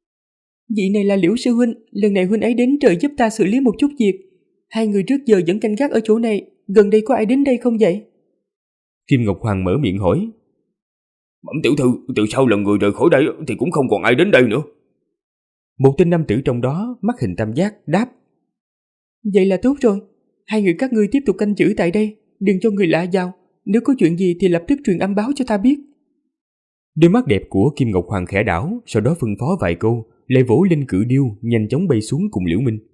Vị này là Liễu sư huynh, lần này huynh ấy đến trợ giúp ta xử lý một chút việc. Hai người trước giờ vẫn canh gác ở chỗ này, gần đây có ai đến đây không vậy? Kim Ngọc Hoàng mở miệng hỏi. Bẩm tiểu thư, từ sau lần người rời khỏi đây thì cũng không còn ai đến đây nữa. Một tên nam tử trong đó, mắt hình tam giác, đáp. Vậy là tốt rồi, hai người các ngươi tiếp tục canh giữ tại đây, đừng cho người lạ vào. Nếu có chuyện gì thì lập tức truyền âm báo cho ta biết. Đôi mắt đẹp của Kim Ngọc Hoàng khẽ đảo, sau đó phân phó vài câu, lại vỗ lên cự điêu, nhanh chóng bay xuống cùng Liễu Minh.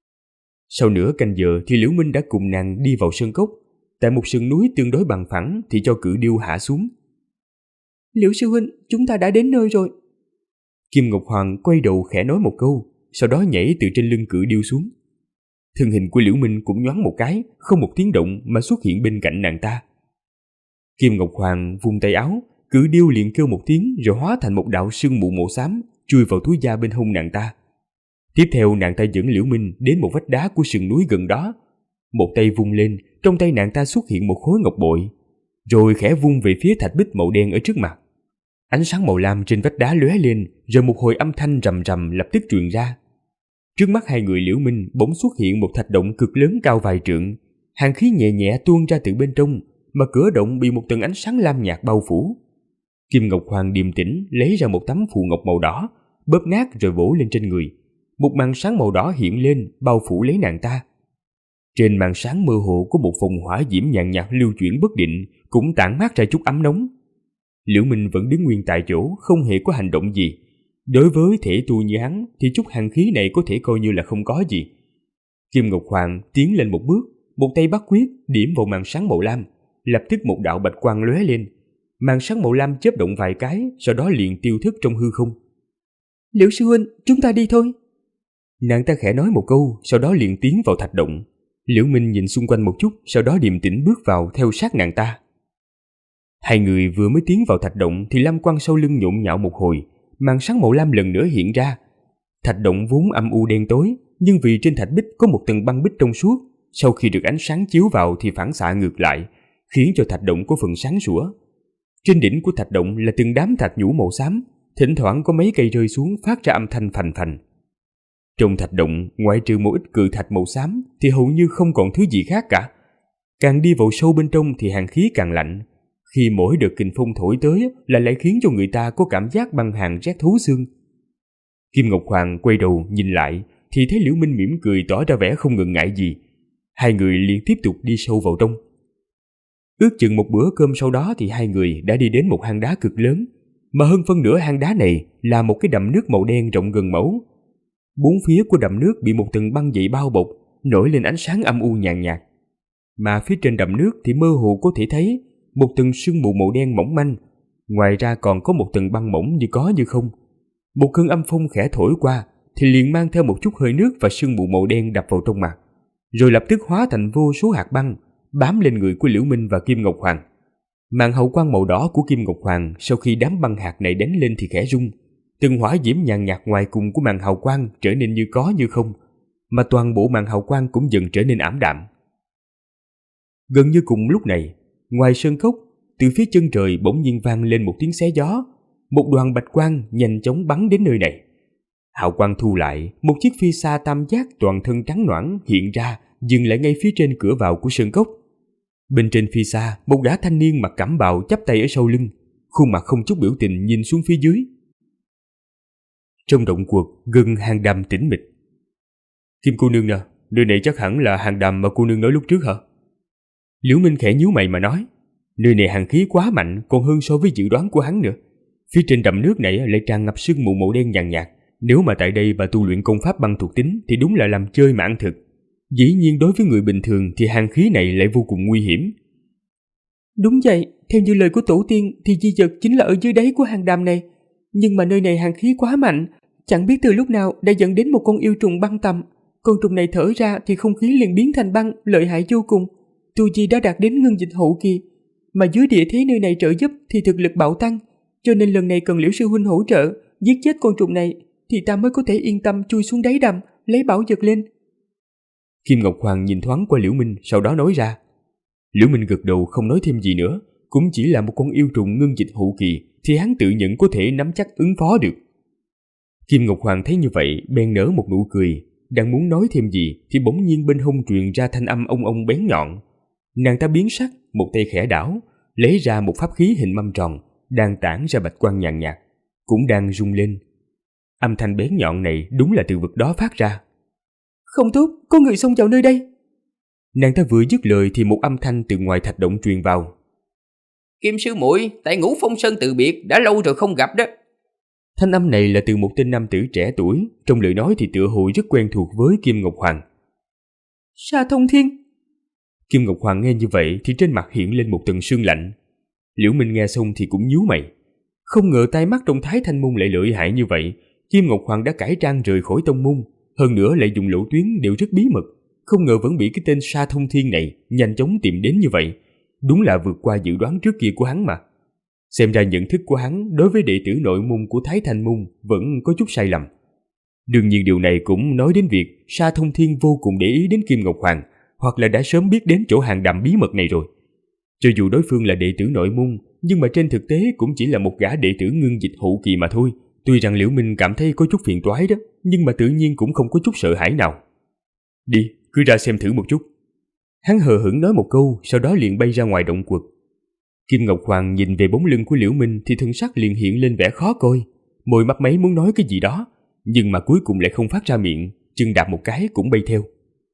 Sau nửa canh giờ thì Liễu Minh đã cùng nàng đi vào sơn cốc. Tại một sườn núi tương đối bằng phẳng thì cho cự điêu hạ xuống. Liễu sư huynh, chúng ta đã đến nơi rồi. Kim Ngọc Hoàng quay đầu khẽ nói một câu, sau đó nhảy từ trên lưng cự điêu xuống. Thân hình của Liễu Minh cũng nhoáng một cái, không một tiếng động mà xuất hiện bên cạnh nàng ta. Kim Ngọc Hoàng vung tay áo, cự điêu liền kêu một tiếng rồi hóa thành một đạo sương mù màu xám chui vào túi da bên hông nàng ta. Tiếp theo nàng ta dẫn Liễu Minh đến một vách đá của sườn núi gần đó. Một tay vung lên, trong tay nàng ta xuất hiện một khối ngọc bội, rồi khẽ vung về phía thạch bích màu đen ở trước mặt. Ánh sáng màu lam trên vách đá lóe lên, rồi một hồi âm thanh rầm rầm lập tức truyền ra. Trước mắt hai người Liễu Minh bỗng xuất hiện một thạch động cực lớn cao vài trượng, hàn khí nhẹ nhẹ tuôn ra từ bên trong, mà cửa động bị một tầng ánh sáng lam nhạt bao phủ. Kim Ngọc Hoàng điềm tĩnh lấy ra một tấm phù ngọc màu đỏ, bóp nát rồi vỗ lên trên người. Một màn sáng màu đỏ hiện lên bao phủ lấy nàng ta. Trên màn sáng mơ hồ có một vòng hỏa diễm nhàn nhạt lưu chuyển bất định, cũng tản mát ra chút ấm nóng. Liễu Minh vẫn đứng nguyên tại chỗ, không hề có hành động gì. Đối với thể tu như hắn thì chút hàn khí này có thể coi như là không có gì. Kim Ngọc Hoàng tiến lên một bước, một tay bắt quyết điểm vào màn sáng màu lam, lập tức một đạo bạch quang lóe lên. Màn sáng màu lam chớp động vài cái, sau đó liền tiêu thất trong hư không. Liễu sư huynh, chúng ta đi thôi. Nàng ta khẽ nói một câu, sau đó liền tiến vào thạch động. Liễu Minh nhìn xung quanh một chút, sau đó điềm tĩnh bước vào theo sát nàng ta. Hai người vừa mới tiến vào thạch động thì lam quang sau lưng nhộn nhạo một hồi, màn sáng màu lam lần nữa hiện ra. Thạch động vốn âm u đen tối, nhưng vì trên thạch bích có một tầng băng bích trong suốt, sau khi được ánh sáng chiếu vào thì phản xạ ngược lại, khiến cho thạch động có phần sáng sủa. Trên đỉnh của thạch động là từng đám thạch nhũ màu xám, thỉnh thoảng có mấy cây rơi xuống phát ra âm thanh phành phành. Trong thạch động, ngoại trừ một ít cự thạch màu xám thì hầu như không còn thứ gì khác cả. Càng đi vào sâu bên trong thì hàn khí càng lạnh. Khi mỗi đợt kình phong thổi tới là lại khiến cho người ta có cảm giác băng hàn rét thấu xương. Kim Ngọc Hoàng quay đầu nhìn lại thì thấy Liễu Minh mỉm cười tỏ ra vẻ không ngần ngại gì. Hai người liền tiếp tục đi sâu vào trong. Ước chừng một bữa cơm sau đó thì hai người đã đi đến một hang đá cực lớn, mà hơn phân nửa hang đá này là một cái đầm nước màu đen rộng gần mẫu. Bốn phía của đầm nước bị một tầng băng dày bao bọc, nổi lên ánh sáng âm u nhàn nhạt. Mà phía trên đầm nước thì mơ hồ có thể thấy một tầng sương mù màu đen mỏng manh, ngoài ra còn có một tầng băng mỏng như có như không. Một cơn âm phong khẽ thổi qua thì liền mang theo một chút hơi nước và sương mù màu đen đập vào trong mặt, rồi lập tức hóa thành vô số hạt băng bám lên người của Liễu Minh và Kim Ngọc Hoàng. Màn hậu quang màu đỏ của Kim Ngọc Hoàng sau khi đám băng hạt này đánh lên thì khẽ rung, từng hỏa diễm nhàn nhạt ngoài cùng của màn hào quang trở nên như có như không, mà toàn bộ màn hào quang cũng dần trở nên ảm đạm. Gần như cùng lúc này, ngoài sơn cốc, từ phía chân trời bỗng nhiên vang lên một tiếng xé gió, một đoàn bạch quang nhanh chóng bắn đến nơi này. Hào quang thu lại, một chiếc phi xa tam giác toàn thân trắng nõn hiện ra, dừng lại ngay phía trên cửa vào của sơn cốc. Bên trên phi xa, một gã thanh niên mặc cẩm bào chắp tay ở sau lưng, khuôn mặt không chút biểu tình nhìn xuống phía dưới. Trong động quật gần hang đầm tĩnh mịch, Kim cô nương nè, nơi này chắc hẳn là hang đàm mà cô nương nói lúc trước hả? Liễu Minh khẽ nhíu mày mà nói, nơi này hàn khí quá mạnh còn hơn so với dự đoán của hắn nữa. Phía trên đầm nước này lại tràn ngập sương mù màu đen nhàn nhạt. Nếu mà tại đây bà tu luyện công pháp băng thuộc tính thì đúng là làm chơi mà ăn thực. Dĩ nhiên đối với người bình thường thì hàn khí này lại vô cùng nguy hiểm. Đúng vậy, theo như lời của tổ tiên thì di vật chính là ở dưới đáy của hang đàm này. Nhưng mà nơi này hàn khí quá mạnh, chẳng biết từ lúc nào đã dẫn đến một con yêu trùng băng tầm. Con trùng này thở ra thì không khí liền biến thành băng, lợi hại vô cùng. Tu vi đã đạt đến ngưng dịch hậu kỳ. Mà dưới địa thế nơi này trợ giúp thì thực lực bạo tăng. Cho nên lần này cần Liễu sư huynh hỗ trợ, giết chết con trùng này thì ta mới có thể yên tâm chui xuống đáy đầm, lấy bảo vật lên. Kim Ngọc Hoàng nhìn thoáng qua Liễu Minh, sau đó nói ra. Liễu Minh gật đầu không nói thêm gì nữa, cũng chỉ là một con yêu trùng ngưng dịch hậu kỳ thì hắn tự nhận có thể nắm chắc ứng phó được. Kim Ngọc Hoàng thấy như vậy, bèn nở một nụ cười, đang muốn nói thêm gì thì bỗng nhiên bên hông truyền ra thanh âm ông ông bén nhọn. Nàng ta biến sắc, một tay khẽ đảo, lấy ra một pháp khí hình mâm tròn, đang tản ra bạch quang nhàn nhạt, cũng đang rung lên. Âm thanh bén nhọn này đúng là từ vực đó phát ra. Không tốt, có người xông vào nơi đây. Nàng ta vừa dứt lời thì một âm thanh từ ngoài thạch động truyền vào. Kim sư muội, tại Ngũ Phong Sơn từ biệt, đã lâu rồi không gặp đó. Thanh âm này là từ một tên nam tử trẻ tuổi, trong lời nói thì tựa hồ rất quen thuộc với Kim Ngọc Hoàng. Sa Thông Thiên. Kim Ngọc Hoàng nghe như vậy thì trên mặt hiện lên một tầng sương lạnh. Liễu Minh nghe xong thì cũng nhíu mày. Không ngờ tai mắt trong Thái Thanh Môn lại lợi hại như vậy. Kim Ngọc Hoàng đã cải trang rời khỏi tông môn, hơn nữa lại dùng lộ tuyến đều rất bí mật. Không ngờ vẫn bị cái tên Sa Thông Thiên này nhanh chóng tìm đến như vậy. Đúng là vượt qua dự đoán trước kia của hắn mà. Xem ra nhận thức của hắn đối với đệ tử nội môn của Thái Thanh Môn vẫn có chút sai lầm. Đương nhiên điều này cũng nói đến việc Sa Thông Thiên vô cùng để ý đến Kim Ngọc Hoàng, hoặc là đã sớm biết đến chỗ hang đàm bí mật này rồi. Cho dù đối phương là đệ tử nội môn, nhưng mà trên thực tế cũng chỉ là một gã đệ tử ngưng dịch hậu kỳ mà thôi. Tuy rằng Liễu Minh cảm thấy có chút phiền toái đó, nhưng mà tự nhiên cũng không có chút sợ hãi nào. Đi, cứ ra xem thử một chút. Hắn hờ hững nói một câu, sau đó liền bay ra ngoài động quật. Kim Ngọc Hoàng nhìn về bóng lưng của Liễu Minh thì thân sắc liền hiện lên vẻ khó coi, môi mấp máy muốn nói cái gì đó, nhưng mà cuối cùng lại không phát ra miệng, chân đạp một cái cũng bay theo.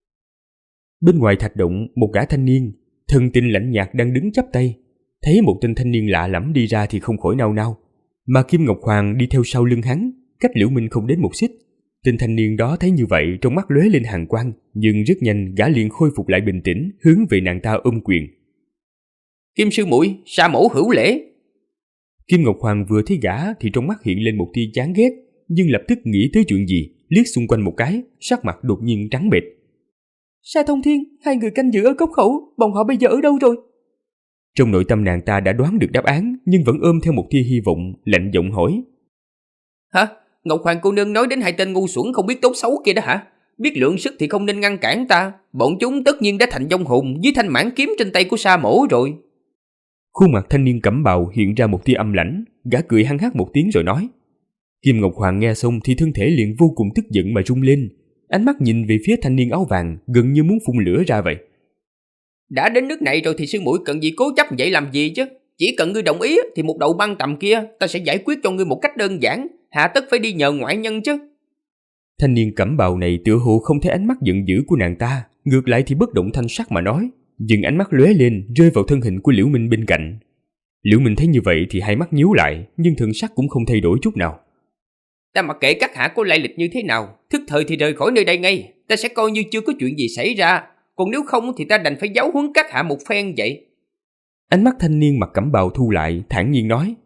Bên ngoài thạch động, một gã thanh niên, thần tình lạnh nhạt đang đứng chắp tay, thấy một tên thanh niên lạ lẫm đi ra thì không khỏi nao nao, mà Kim Ngọc Hoàng đi theo sau lưng hắn, cách Liễu Minh không đến một xích. Tên thanh niên đó thấy như vậy trong mắt lóe lên hàn quang, nhưng rất nhanh gã liền khôi phục lại bình tĩnh, hướng về nàng ta ôm quyền. Kim sư muội, Sa mẫu hữu lễ. Kim Ngọc Hoàng vừa thấy gã thì trong mắt hiện lên một tia chán ghét, nhưng lập tức nghĩ tới chuyện gì, liếc xung quanh một cái, sắc mặt đột nhiên trắng bệch. Sa Thông Thiên, hai người canh giữ ở cốc khẩu, bọn họ bây giờ ở đâu rồi? Trong nội tâm nàng ta đã đoán được đáp án, nhưng vẫn ôm theo một tia hy vọng, lạnh giọng hỏi. Hả? Ngọc Hoàng cô nương nói đến hai tên ngu xuẩn không biết tốt xấu kia đó hả? Biết lượng sức thì không nên ngăn cản ta. Bọn chúng tất nhiên đã thành vong hồn dưới thanh mãn kiếm trên tay của Sa mẫu rồi. Khuôn mặt thanh niên cẩm bào hiện ra một tia âm lãnh, gã cười hăng hắc một tiếng rồi nói. Kim Ngọc Hoàng nghe xong thì thân thể liền vô cùng tức giận mà rung lên, ánh mắt nhìn về phía thanh niên áo vàng gần như muốn phun lửa ra vậy. Đã đến nước này rồi thì sư muội cần gì cố chấp vậy làm gì chứ? Chỉ cần ngươi đồng ý thì một đầu băng tầm kia ta sẽ giải quyết cho ngươi một cách đơn giản, hà tất phải đi nhờ ngoại nhân chứ. Thanh niên cẩm bào này tựa hồ không thấy ánh mắt giận dữ của nàng ta, ngược lại thì bất động thanh sắc mà nói, nhưng ánh mắt lóe lên rơi vào thân hình của Liễu Minh bên cạnh. Liễu Minh thấy như vậy thì hai mắt nhíu lại, nhưng thần sắc cũng không thay đổi chút nào. Ta mặc kệ các hạ có lai lịch như thế nào, thức thời thì rời khỏi nơi đây ngay, ta sẽ coi như chưa có chuyện gì xảy ra, còn nếu không thì ta đành phải giáo huấn các hạ một phen vậy. Ánh mắt thanh niên mặc cẩm bào thu lại, thản nhiên nói.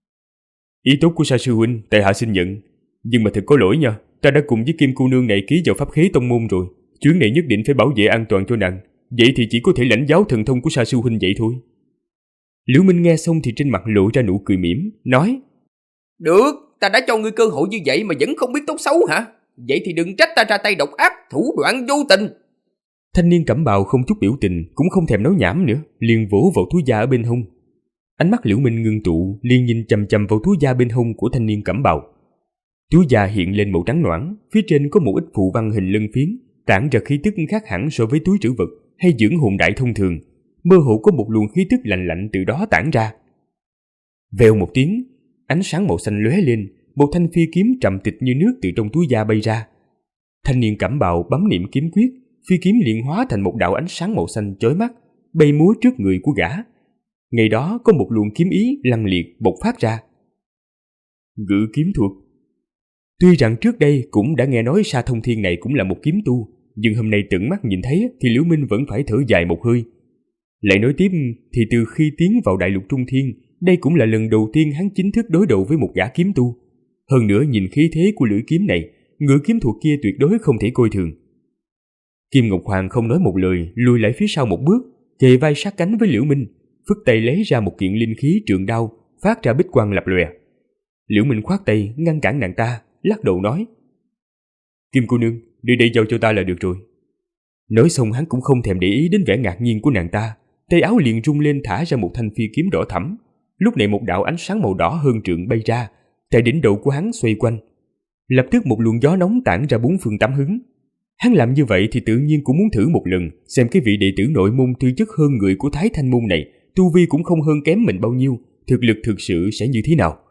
Ý tốt của Sa sư huynh, tại hạ xin nhận, nhưng mà thật có lỗi nha, ta đã cùng với Kim cô nương này ký vào pháp khế tông môn rồi, chuyến này nhất định phải bảo vệ an toàn cho nàng, vậy thì chỉ có thể lãnh giáo thần thông của Sa sư huynh vậy thôi. Liễu Minh nghe xong thì trên mặt lộ ra nụ cười mỉm, nói. Được, ta đã cho ngươi cơ hội như vậy mà vẫn không biết tốt xấu hả? Vậy thì đừng trách ta ra tay độc ác, thủ đoạn vô tình. Thanh niên cẩm bào không chút biểu tình, cũng không thèm nói nhảm nữa, liền vỗ vào túi da ở bên hông. Ánh mắt Liễu Minh ngưng tụ, liền nhìn chằm chằm vào túi da bên hông của thanh niên cẩm bào. Túi da hiện lên màu trắng noãn, phía trên có một ít phù văn hình lân phiến, tản ra khí tức khác hẳn so với túi trữ vật hay dưỡng hồn đại thông thường, mơ hồ có một luồng khí tức lạnh lạnh từ đó tản ra. Vèo một tiếng, ánh sáng màu xanh lóe lên, một thanh phi kiếm trầm tịch như nước từ trong túi da bay ra. Thanh niên cẩm bào bấm niệm kiếm quyết, phi kiếm liền hóa thành một đạo ánh sáng màu xanh chói mắt, bay múa trước người của gã. Ngày đó có một luồng kiếm ý lăng liệt bộc phát ra. Ngự kiếm thuật. Tuy rằng trước đây cũng đã nghe nói Sa Thông Thiên này cũng là một kiếm tu, nhưng hôm nay tận mắt nhìn thấy thì Liễu Minh vẫn phải thở dài một hơi. Lại nói tiếp thì từ khi tiến vào đại lục Trung Thiên, đây cũng là lần đầu tiên hắn chính thức đối đầu với một gã kiếm tu. Hơn nữa nhìn khí thế của lưỡi kiếm này, ngự kiếm thuật kia tuyệt đối không thể coi thường. Kim Ngọc Hoàng không nói một lời, lùi lại phía sau một bước, kề vai sát cánh với Liễu Minh, phất tay lấy ra một kiện linh khí trường đao, phát ra bích quang lập lòe. Liễu Minh khoát tay ngăn cản nàng ta, lắc đầu nói: Kim cô nương, đi đây giao cho ta là được rồi. Nói xong hắn cũng không thèm để ý đến vẻ ngạc nhiên của nàng ta, tay áo liền rung lên thả ra một thanh phi kiếm đỏ thẫm. Lúc này một đạo ánh sáng màu đỏ hơn trượng bay ra, tại đỉnh đầu của hắn xoay quanh. Lập tức một luồng gió nóng tản ra bốn phương tám hướng. Hắn làm như vậy thì tự nhiên cũng muốn thử một lần, xem cái vị đệ tử nội môn tư chất hơn người của Thái Thanh môn này, tu vi cũng không hơn kém mình bao nhiêu, thực lực thực sự sẽ như thế nào.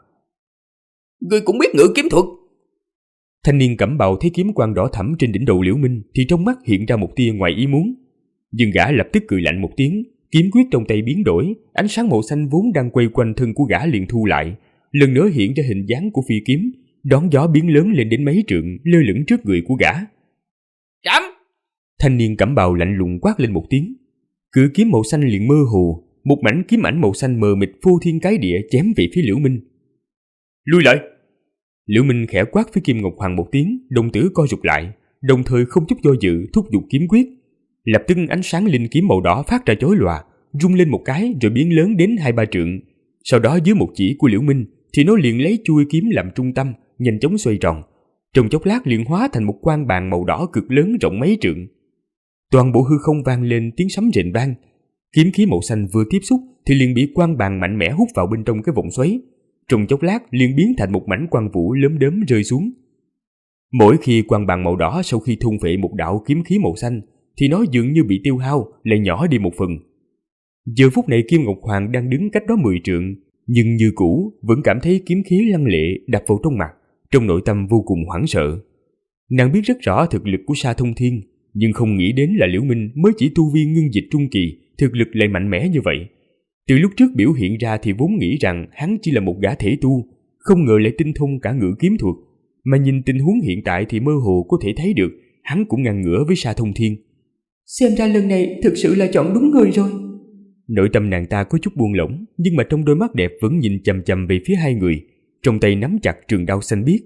Ngươi cũng biết ngự kiếm thuật? Thanh niên cẩm bào thấy kiếm quang đỏ thẫm trên đỉnh đầu Liễu Minh thì trong mắt hiện ra một tia ngoài ý muốn, nhưng gã lập tức cười lạnh một tiếng, kiếm quyết trong tay biến đổi, ánh sáng màu xanh vốn đang quay quanh thân của gã liền thu lại, lần nữa hiện ra hình dáng của phi kiếm, đón gió biến lớn lên đến mấy trượng, lơ lửng trước người của gã. Chấm! Thanh niên cẩm bào lạnh lùng quát lên một tiếng, cự kiếm màu xanh liền mơ hồ, một mảnh kiếm ảnh màu xanh mờ mịt phô thiên cái địa chém về phía Liễu Minh. Lui lại! Liễu Minh khẽ quát với Kim Ngọc Hoàng một tiếng, đồng tử co rụt lại, đồng thời không chút do dự thúc giục kiếm quyết. Lập tức ánh sáng linh kiếm màu đỏ phát ra chói lòa, rung lên một cái rồi biến lớn đến 2-3 trượng. Sau đó dưới một chỉ của Liễu Minh thì nó liền lấy chuôi kiếm làm trung tâm, nhanh chóng xoay tròn. Trong chốc lát liền hóa thành một quang bàn màu đỏ cực lớn rộng mấy trượng. Toàn bộ hư không vang lên tiếng sấm rền vang. Kiếm khí màu xanh vừa tiếp xúc thì liền bị quang bàn mạnh mẽ hút vào bên trong cái vòng xoáy. Trong chốc lát liền biến thành một mảnh quang vũ lấm đớm rơi xuống. Mỗi khi quang bàn màu đỏ sau khi thôn phệ một đạo kiếm khí màu xanh thì nó dường như bị tiêu hao, lại nhỏ đi một phần. Giờ phút này Kim Ngọc Hoàng đang đứng cách đó 10 trượng, nhưng như cũ vẫn cảm thấy kiếm khí lăng lệ đập vào trong mặt, trong nội tâm vô cùng hoảng sợ. Nàng biết rất rõ thực lực của Sa Thông Thiên, nhưng không nghĩ đến là Liễu Minh mới chỉ tu vi ngưng dịch trung kỳ, thực lực lại mạnh mẽ như vậy. Từ lúc trước biểu hiện ra thì vốn nghĩ rằng hắn chỉ là một gã thể tu, không ngờ lại tinh thông cả ngự kiếm thuật, mà nhìn tình huống hiện tại thì mơ hồ có thể thấy được hắn cũng ngang ngửa với Sa Thông Thiên. Xem ra lần này thực sự là chọn đúng người rồi. Nội tâm nàng ta có chút buông lỏng, nhưng mà trong đôi mắt đẹp vẫn nhìn chằm chằm về phía hai người, trong tay nắm chặt trường đao xanh biếc.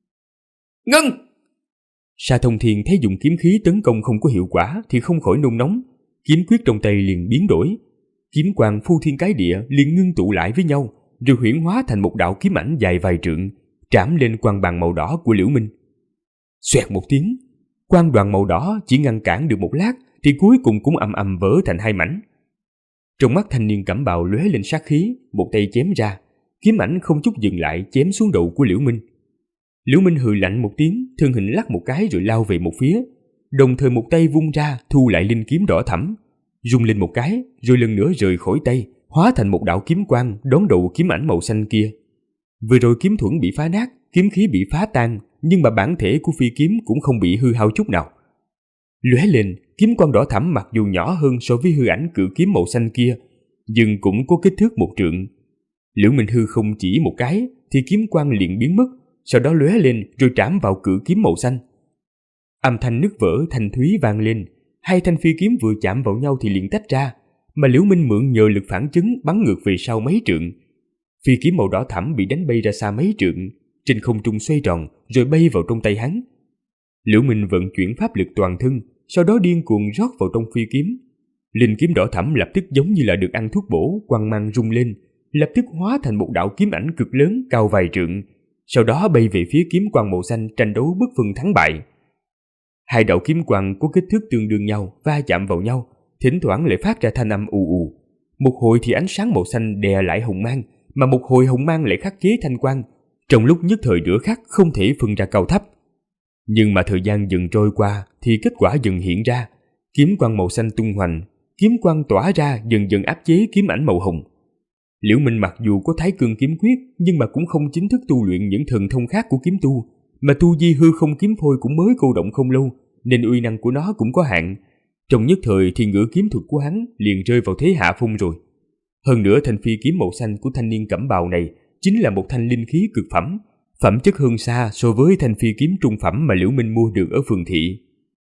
Ngưng! Sa Thông Thiên thấy dùng kiếm khí tấn công không có hiệu quả thì không khỏi nôn nóng, kiếm quyết trong tay liền biến đổi. Kiếm quang phu thiên cái địa liền ngưng tụ lại với nhau, rồi huyễn hóa thành một đạo kiếm ảnh dài vài trượng, trảm lên quang bàn màu đỏ của Liễu Minh. Xoẹt một tiếng, quang đoàn màu đỏ chỉ ngăn cản được một lát thì cuối cùng cũng ầm ầm vỡ thành hai mảnh. Trong mắt thanh niên cẩm bào lóe lên sát khí, một tay chém ra, kiếm ảnh không chút dừng lại chém xuống đầu của Liễu Minh. Liễu Minh hừ lạnh một tiếng, thân hình lắc một cái rồi lao về một phía, đồng thời một tay vung ra thu lại linh kiếm đỏ thẫm, rung lên một cái rồi lần nữa rời khỏi tay, hóa thành một đạo kiếm quang đón đầu kiếm ảnh màu xanh kia. Vừa rồi kiếm thuẫn bị phá nát, kiếm khí bị phá tan, nhưng mà bản thể của phi kiếm cũng không bị hư hao chút nào. Lóe lên, kiếm quang đỏ thẫm mặc dù nhỏ hơn so với hư ảnh cự kiếm màu xanh kia, nhưng cũng có kích thước 1 trượng. Liễu Minh hư không chỉ một cái thì kiếm quang liền biến mất, sau đó lóe lên rồi trảm vào cự kiếm màu xanh. Âm thanh nứt vỡ thanh thúy vang lên, hai thanh phi kiếm vừa chạm vào nhau thì liền tách ra, mà Liễu Minh mượn nhờ lực phản chấn bắn ngược về sau mấy trượng. Phi kiếm màu đỏ thẫm bị đánh bay ra xa mấy trượng, trên không trung xoay tròn rồi bay vào trong tay hắn. Liễu Minh vận chuyển pháp lực toàn thân, sau đó điên cuồng rót vào trong phi kiếm. Linh kiếm đỏ thẫm lập tức giống như là được ăn thuốc bổ, quang mang rung lên, lập tức hóa thành một đạo kiếm ảnh cực lớn cao vài trượng, sau đó bay về phía kiếm quang màu xanh tranh đấu bất phân thắng bại. Hai đạo kiếm quang có kích thước tương đương nhau va chạm vào nhau, thỉnh thoảng lại phát ra thanh âm ù ù. Một hồi thì ánh sáng màu xanh đè lại hồng mang, mà một hồi hồng mang lại khắc chế thanh quang, trong lúc nhất thời nửa khắc không thể phân ra cao thấp. Nhưng mà thời gian dần trôi qua thì kết quả dần hiện ra, kiếm quang màu xanh tung hoành, kiếm quang tỏa ra dần dần áp chế kiếm ảnh màu hồng. Liễu Minh mặc dù có Thái Cương kiếm quyết nhưng mà cũng không chính thức tu luyện những thần thông khác của kiếm tu, mà tu vi hư không kiếm phôi cũng mới cô động không lâu, nên uy năng của nó cũng có hạn. Trong nhất thời thì ngữ kiếm thuật của hắn liền rơi vào thế hạ phong rồi. Hơn nữa thanh phi kiếm màu xanh của thanh niên cẩm bào này chính là một thanh linh khí cực phẩm, phẩm chất hơn xa so với thanh phi kiếm trung phẩm mà Liễu Minh mua được ở phường thị.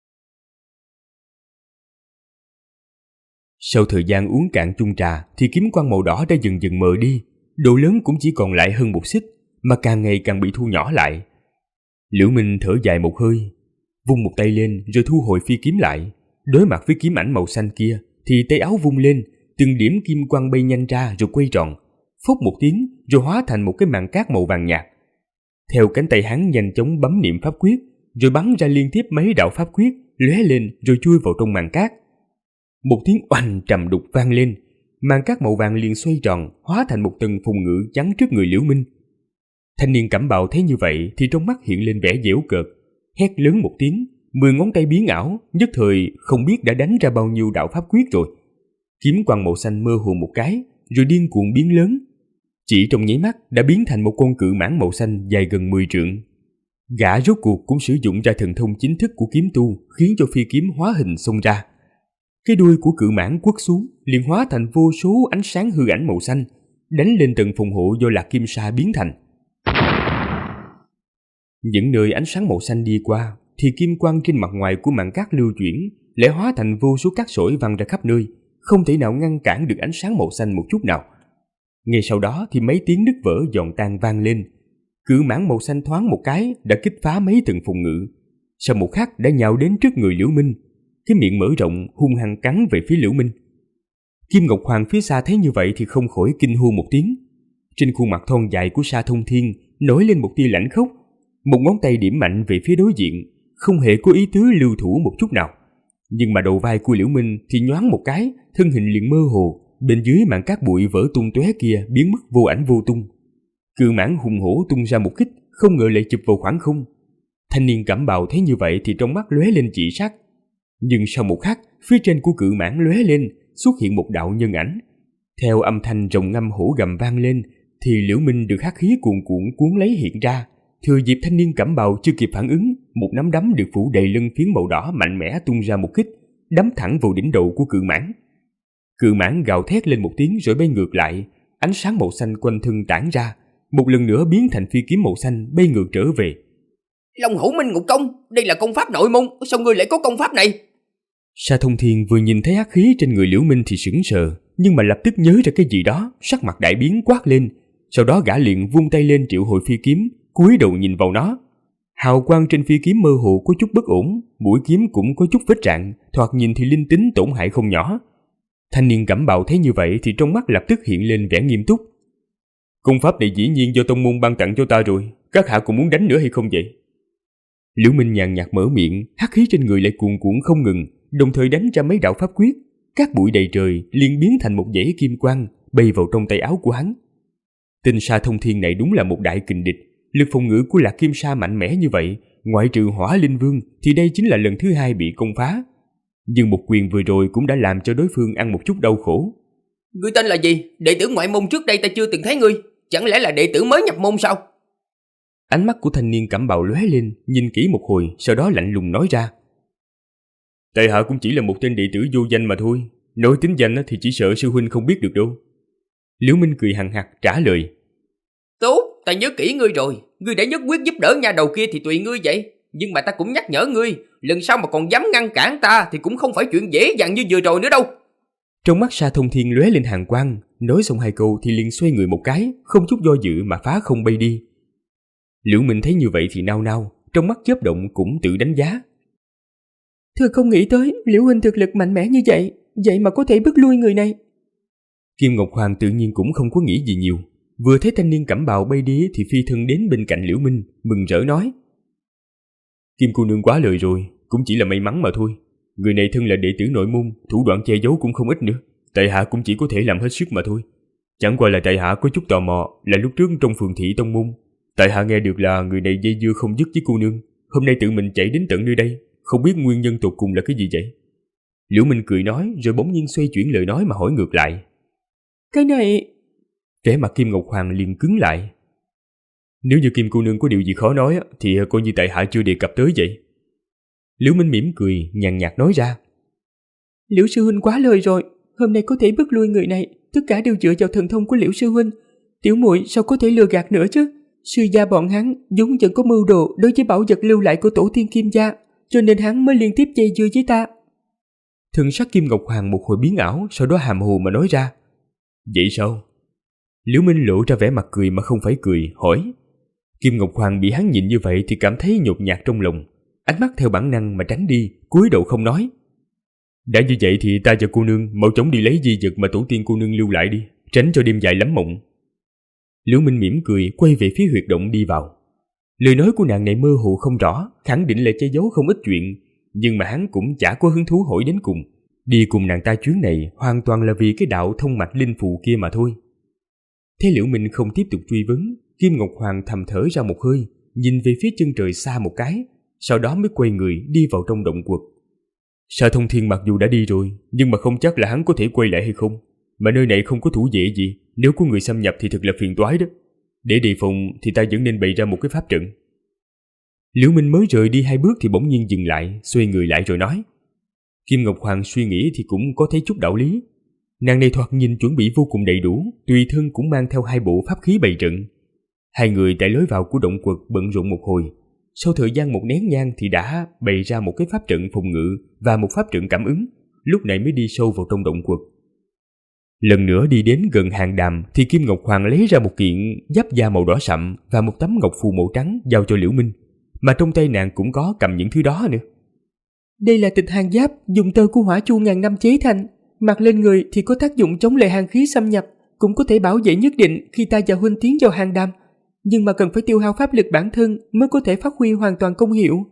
Sau thời gian uống cạn chung trà thì kiếm quang màu đỏ đã dần dần mờ đi, độ lớn cũng chỉ còn lại hơn 1 xích, mà càng ngày càng bị thu nhỏ lại. Liễu Minh thở dài một hơi, vung một tay lên rồi thu hồi phi kiếm lại. Đối mặt với kiếm ảnh màu xanh kia thì tay áo vung lên, từng điểm kim quang bay nhanh ra rồi quay tròn, phốc một tiếng rồi hóa thành một cái màn cát màu vàng nhạt. Theo cánh tay hắn nhanh chóng bấm niệm pháp quyết, rồi bắn ra liên tiếp mấy đạo pháp quyết lóe lên rồi chui vào trong màn cát. Một tiếng oanh trầm đục vang lên, màn cát màu vàng liền xoay tròn, hóa thành một tầng phùng ngự chắn trước người Liễu Minh. Thanh niên cẩm bào thấy như vậy thì trong mắt hiện lên vẻ giễu cợt, hét lớn một tiếng, 10 ngón tay biến ảo, nhất thời không biết đã đánh ra bao nhiêu đạo pháp quyết rồi. Kiếm quang màu xanh mơ hồ một cái, rồi điên cuồng biến lớn. Chỉ trong nháy mắt đã biến thành một con cự mãng màu xanh dài gần 10 trượng. Gã rốt cuộc cũng sử dụng ra thần thông chính thức của kiếm tu, khiến cho phi kiếm hóa hình xông ra. Cái đuôi của cự mãng quất xuống, liền hóa thành vô số ánh sáng hư ảnh màu xanh, đánh lên tầng phòng hộ do Lạc Kim Sa biến thành. Những nơi ánh sáng màu xanh đi qua, thì kim quang trên mặt ngoài của màn cát lưu chuyển, lại hóa thành vô số cát sỏi văng ra khắp nơi, không thể nào ngăn cản được ánh sáng màu xanh một chút nào. Ngay sau đó thì mấy tiếng nứt vỡ giòn tan vang lên. Cự mãng màu xanh thoáng một cái đã kích phá mấy tầng phòng ngự, sau một khắc đã nhào đến trước người Liễu Minh, cái miệng mở rộng hung hăng cắn về phía Liễu Minh. Kim Ngọc Hoàng phía xa thấy như vậy thì không khỏi kinh hô một tiếng. Trên khuôn mặt thon dài của Sa Thông Thiên nổi lên một tia lãnh khốc, một ngón tay điểm mạnh về phía đối diện, không hề có ý tứ lưu thủ một chút nào. Nhưng mà đầu vai của Liễu Minh thì nhoáng một cái, thân hình liền mơ hồ, bên dưới màn cát bụi vỡ tung tóe kia biến mất vô ảnh vô tung. Cự mãng hùng hổ tung ra một kích, không ngờ lại chụp vào khoảng không. Thanh niên cẩm bào thấy như vậy thì trong mắt lóe lên chỉ sắc. Nhưng sau một khắc, phía trên của cự mãng lóe lên, xuất hiện một đạo nhân ảnh. Theo âm thanh rồng ngâm hổ gầm vang lên, thì Liễu Minh được hắc khí cuồn cuộn cuốn lấy hiện ra. Thừa dịp thanh niên cẩm bào chưa kịp phản ứng, một nắm đấm được phủ đầy lưng phiến màu đỏ mạnh mẽ tung ra một kích, đấm thẳng vào đỉnh đầu của cự mãng. Cự mãng gào thét lên một tiếng rồi bay ngược lại, ánh sáng màu xanh quanh thân tản ra, một lần nữa biến thành phi kiếm màu xanh bay ngược trở về. Long Hổ Minh Ngục Công, đây là công pháp nội môn, sao ngươi lại có công pháp này? Sa Thông Thiên vừa nhìn thấy hắc khí trên người Liễu Minh thì sững sờ, nhưng mà lập tức nhớ ra cái gì đó, sắc mặt đại biến quát lên. Sau đó gã liền vung tay lên triệu hồi phi kiếm, cúi đầu nhìn vào nó. Hào quang trên phi kiếm mơ hồ có chút bất ổn, mũi kiếm cũng có chút vết rạn, thoạt nhìn thì linh tính tổn hại không nhỏ. Thanh niên cẩm bào thấy như vậy thì trong mắt lập tức hiện lên vẻ nghiêm túc. Công pháp này dĩ nhiên do tông môn ban tặng cho ta rồi, các hạ cũng muốn đánh nữa hay không vậy? Liễu Minh nhàn nhạt mở miệng, hắc khí trên người lại cuồn cuộn không ngừng, đồng thời đánh ra mấy đạo pháp quyết, các bụi đầy trời liền biến thành một dãy kim quang bay vào trong tay áo của hắn. Tên Sa Thông Thiên này đúng là một đại kình địch, lực phòng ngự của Lạc Kim Sa mạnh mẽ như vậy, ngoại trừ Hỏa Linh Vương thì đây chính là lần thứ 2 bị công phá. Nhưng một quyền vừa rồi cũng đã làm cho đối phương ăn một chút đau khổ. Ngươi tên là gì? Đệ tử ngoại môn trước đây ta chưa từng thấy ngươi, chẳng lẽ là đệ tử mới nhập môn sao? Ánh mắt của thanh niên cẩm bào lóe lên, nhìn kỹ một hồi, sau đó lạnh lùng nói ra. Tại hạ cũng chỉ là một tên đệ tử vô danh mà thôi, nói tính danh thì chỉ sợ sư huynh không biết được đâu. Liễu Minh cười hằng hặc trả lời. Tốt, ta nhớ kỹ ngươi rồi, ngươi đã nhất quyết giúp đỡ nha đầu kia thì tùy ngươi vậy. Nhưng mà ta cũng nhắc nhở ngươi, lần sau mà còn dám ngăn cản ta thì cũng không phải chuyện dễ dàng như vừa rồi nữa đâu. Trong mắt Sa Thông Thiên lóe lên hàn quang, nói xong 2 câu thì liền xoay người một cái, không chút do dự mà phá không bay đi. Liễu Minh thấy như vậy thì nao nao, trong mắt chớp động cũng tự đánh giá. Thưa không nghĩ tới Liễu huynh thực lực mạnh mẽ như vậy, vậy mà có thể bức lui người này. Kim Ngọc Hoàng tự nhiên cũng không có nghĩ gì nhiều, vừa thấy thanh niên cẩm bào bay đi thì phi thân đến bên cạnh Liễu Minh, mừng rỡ nói. Kim cô nương quá lời rồi, cũng chỉ là may mắn mà thôi. Người này thân là đệ tử nội môn, thủ đoạn che giấu cũng không ít nữa. Tại hạ cũng chỉ có thể làm hết sức mà thôi. Chẳng qua là tại hạ có chút tò mò, là lúc trước trong phường thị tông môn, tại hạ nghe được là người này dây dưa không dứt với cô nương, hôm nay tự mình chạy đến tận nơi đây, không biết nguyên nhân tột cùng là cái gì vậy? Liễu Minh cười nói rồi bỗng nhiên xoay chuyển lời nói mà hỏi ngược lại. Cái này... Vẻ mặt Kim Ngọc Hoàng liền cứng lại. Nếu như Kim cô nương có điều gì khó nói thì coi như tại hạ chưa đề cập tới vậy. Liễu Minh mỉm cười, nhàn nhạt nói ra. Liễu sư huynh quá lời rồi, hôm nay có thể bước lui người này, tất cả đều dựa vào thần thông của Liễu sư huynh. Tiểu muội sao có thể lừa gạt nữa chứ? Sư gia bọn hắn vốn vẫn có mưu đồ đối với bảo vật lưu lại của tổ tiên Kim gia, cho nên hắn mới liên tiếp dây dưa với ta. Thần sắc Kim Ngọc Hoàng một hồi biến ảo, sau đó hàm hồ mà nói ra. Vậy sao? Liễu Minh lộ ra vẻ mặt cười mà không phải cười, hỏi. Kim Ngọc Hoàng bị hắn nhìn như vậy thì cảm thấy nhột nhạt trong lòng, ánh mắt theo bản năng mà tránh đi, cúi đầu không nói. Đã như vậy thì ta và cô nương mau chóng đi lấy di vật mà tổ tiên cô nương lưu lại đi, tránh cho đêm dài lắm mộng. Liễu Minh mỉm cười quay về phía huyệt động đi vào. Lời nói của nàng này mơ hồ không rõ, khẳng định là che giấu không ít chuyện, nhưng mà hắn cũng chả có hứng thú hỏi đến cùng. Đi cùng nàng ta chuyến này hoàn toàn là vì cái đạo thông mạch linh phù kia mà thôi. Thế Liễu Minh không tiếp tục truy vấn, Kim Ngọc Hoàng thầm thở ra một hơi, nhìn về phía chân trời xa một cái, sau đó mới quay người đi vào trong động quật. Sa Thông Thiên mặc dù đã đi rồi, nhưng mà không chắc là hắn có thể quay lại hay không. Mà nơi này không có thủ vệ gì, nếu có người xâm nhập thì thật là phiền toái đó. Để đề phòng thì ta vẫn nên bày ra một cái pháp trận. Liễu Minh mới rời đi 2 bước thì bỗng nhiên dừng lại, xoay người lại rồi nói. Kim Ngọc Hoàng suy nghĩ thì cũng có thấy chút đạo lý. Nàng này thoạt nhìn chuẩn bị vô cùng đầy đủ, tùy thân cũng mang theo 2 bộ pháp khí bày trận. 2 người tại lối vào của động quật bận rộn một hồi. Sau thời gian một nén nhang thì đã bày ra một cái pháp trận phòng ngự và một pháp trận cảm ứng, lúc này mới đi sâu vào trong động quật. Lần nữa đi đến gần hang đàm thì Kim Ngọc Hoàng lấy ra một kiện giáp da màu đỏ sậm và một tấm ngọc phù màu trắng giao cho Liễu Minh, mà trong tay nàng cũng có cầm những thứ đó nữa. Đây là tịch hàn giáp dùng tơ của hỏa chu ngàn năm chế thành, mặc lên người thì có tác dụng chống lại hàn khí xâm nhập, cũng có thể bảo vệ nhất định khi ta và huynh tiến vào hang đàm, nhưng mà cần phải tiêu hao pháp lực bản thân mới có thể phát huy hoàn toàn công hiệu.